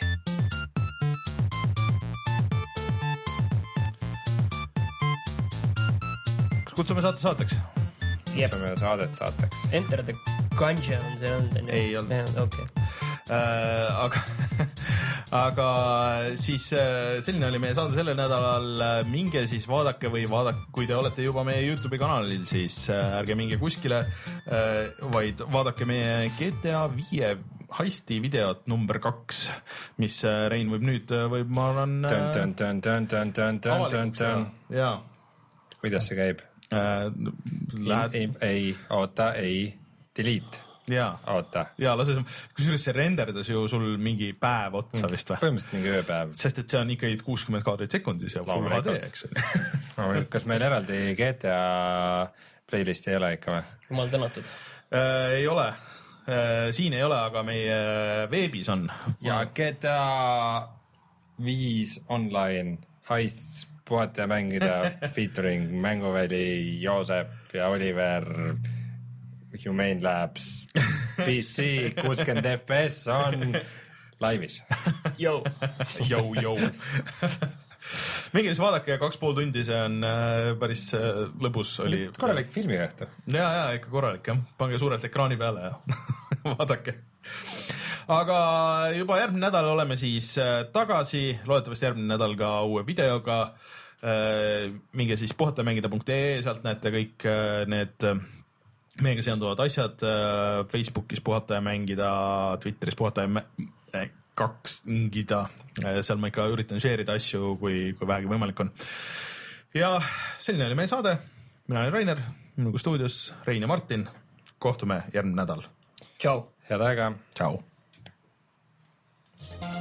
Kas kutsume saate saateks? Kutsume saadet saateks. Enter the Gungeon on see olnud. Ei olnud. Okay. Äh, aga aga siis selline oli meie saade sellel nädalal. Minge siis vaadake või vaadake, kui te olete juba meie YouTube'i kanalil, siis ärge minge kuskile, vaid vaadake meie G T A viie heisti videot number kaks, mis Rein võib nüüd, võib ma olen avalikult. jaa. Kuidas see käib? Äh, lähed... ei, ei, oota, ei, delete. Jaa, oota. Jaa, lase, kusjuures see renderdas ju sul mingi päev otsa vist või? Põhimõtteliselt mingi ööpäev. Sest et see on ikkagi kuuskümmend kaadrit sekundis ja full H D, eks ole. Kas meil eraldi G T A playlisti ei ole ikka või? Jumal tänatud. Äh, ei ole. Äh, siin ei ole, aga meie veebis on. Ja G T A viis online heists puhata ja mängida featuring Mänguväli, Joosep ja Oliver, Humane Labs, P C, kuuskümmend F P S on laivis. Jou. Jou, jou. Mingi siis vaadake, kaks pool tundi, see on päris lõbus oli. Korralik filmi õhtu. Ja, ja, ikka korralik, jah. Pange suurelt ekraani peale ja vaadake. Aga juba järgmine nädal oleme siis tagasi, loodetavasti järgmine nädal ka uue videoga. Minge siis puhatamängida punkt ee, sealt näete kõik need meiega seonduvad asjad. Facebookis puhata ja mängida, Twitteris puhata ja kaks ngida. Seal ma ikka üritan share'ida asju, kui, kui vähegi võimalik on. Ja selline oli meie saade. Mina olen Rainer, minuga stuudios Rein ja Martin. Kohtume järgmine nädal. Tšau. Head aega. Tšau.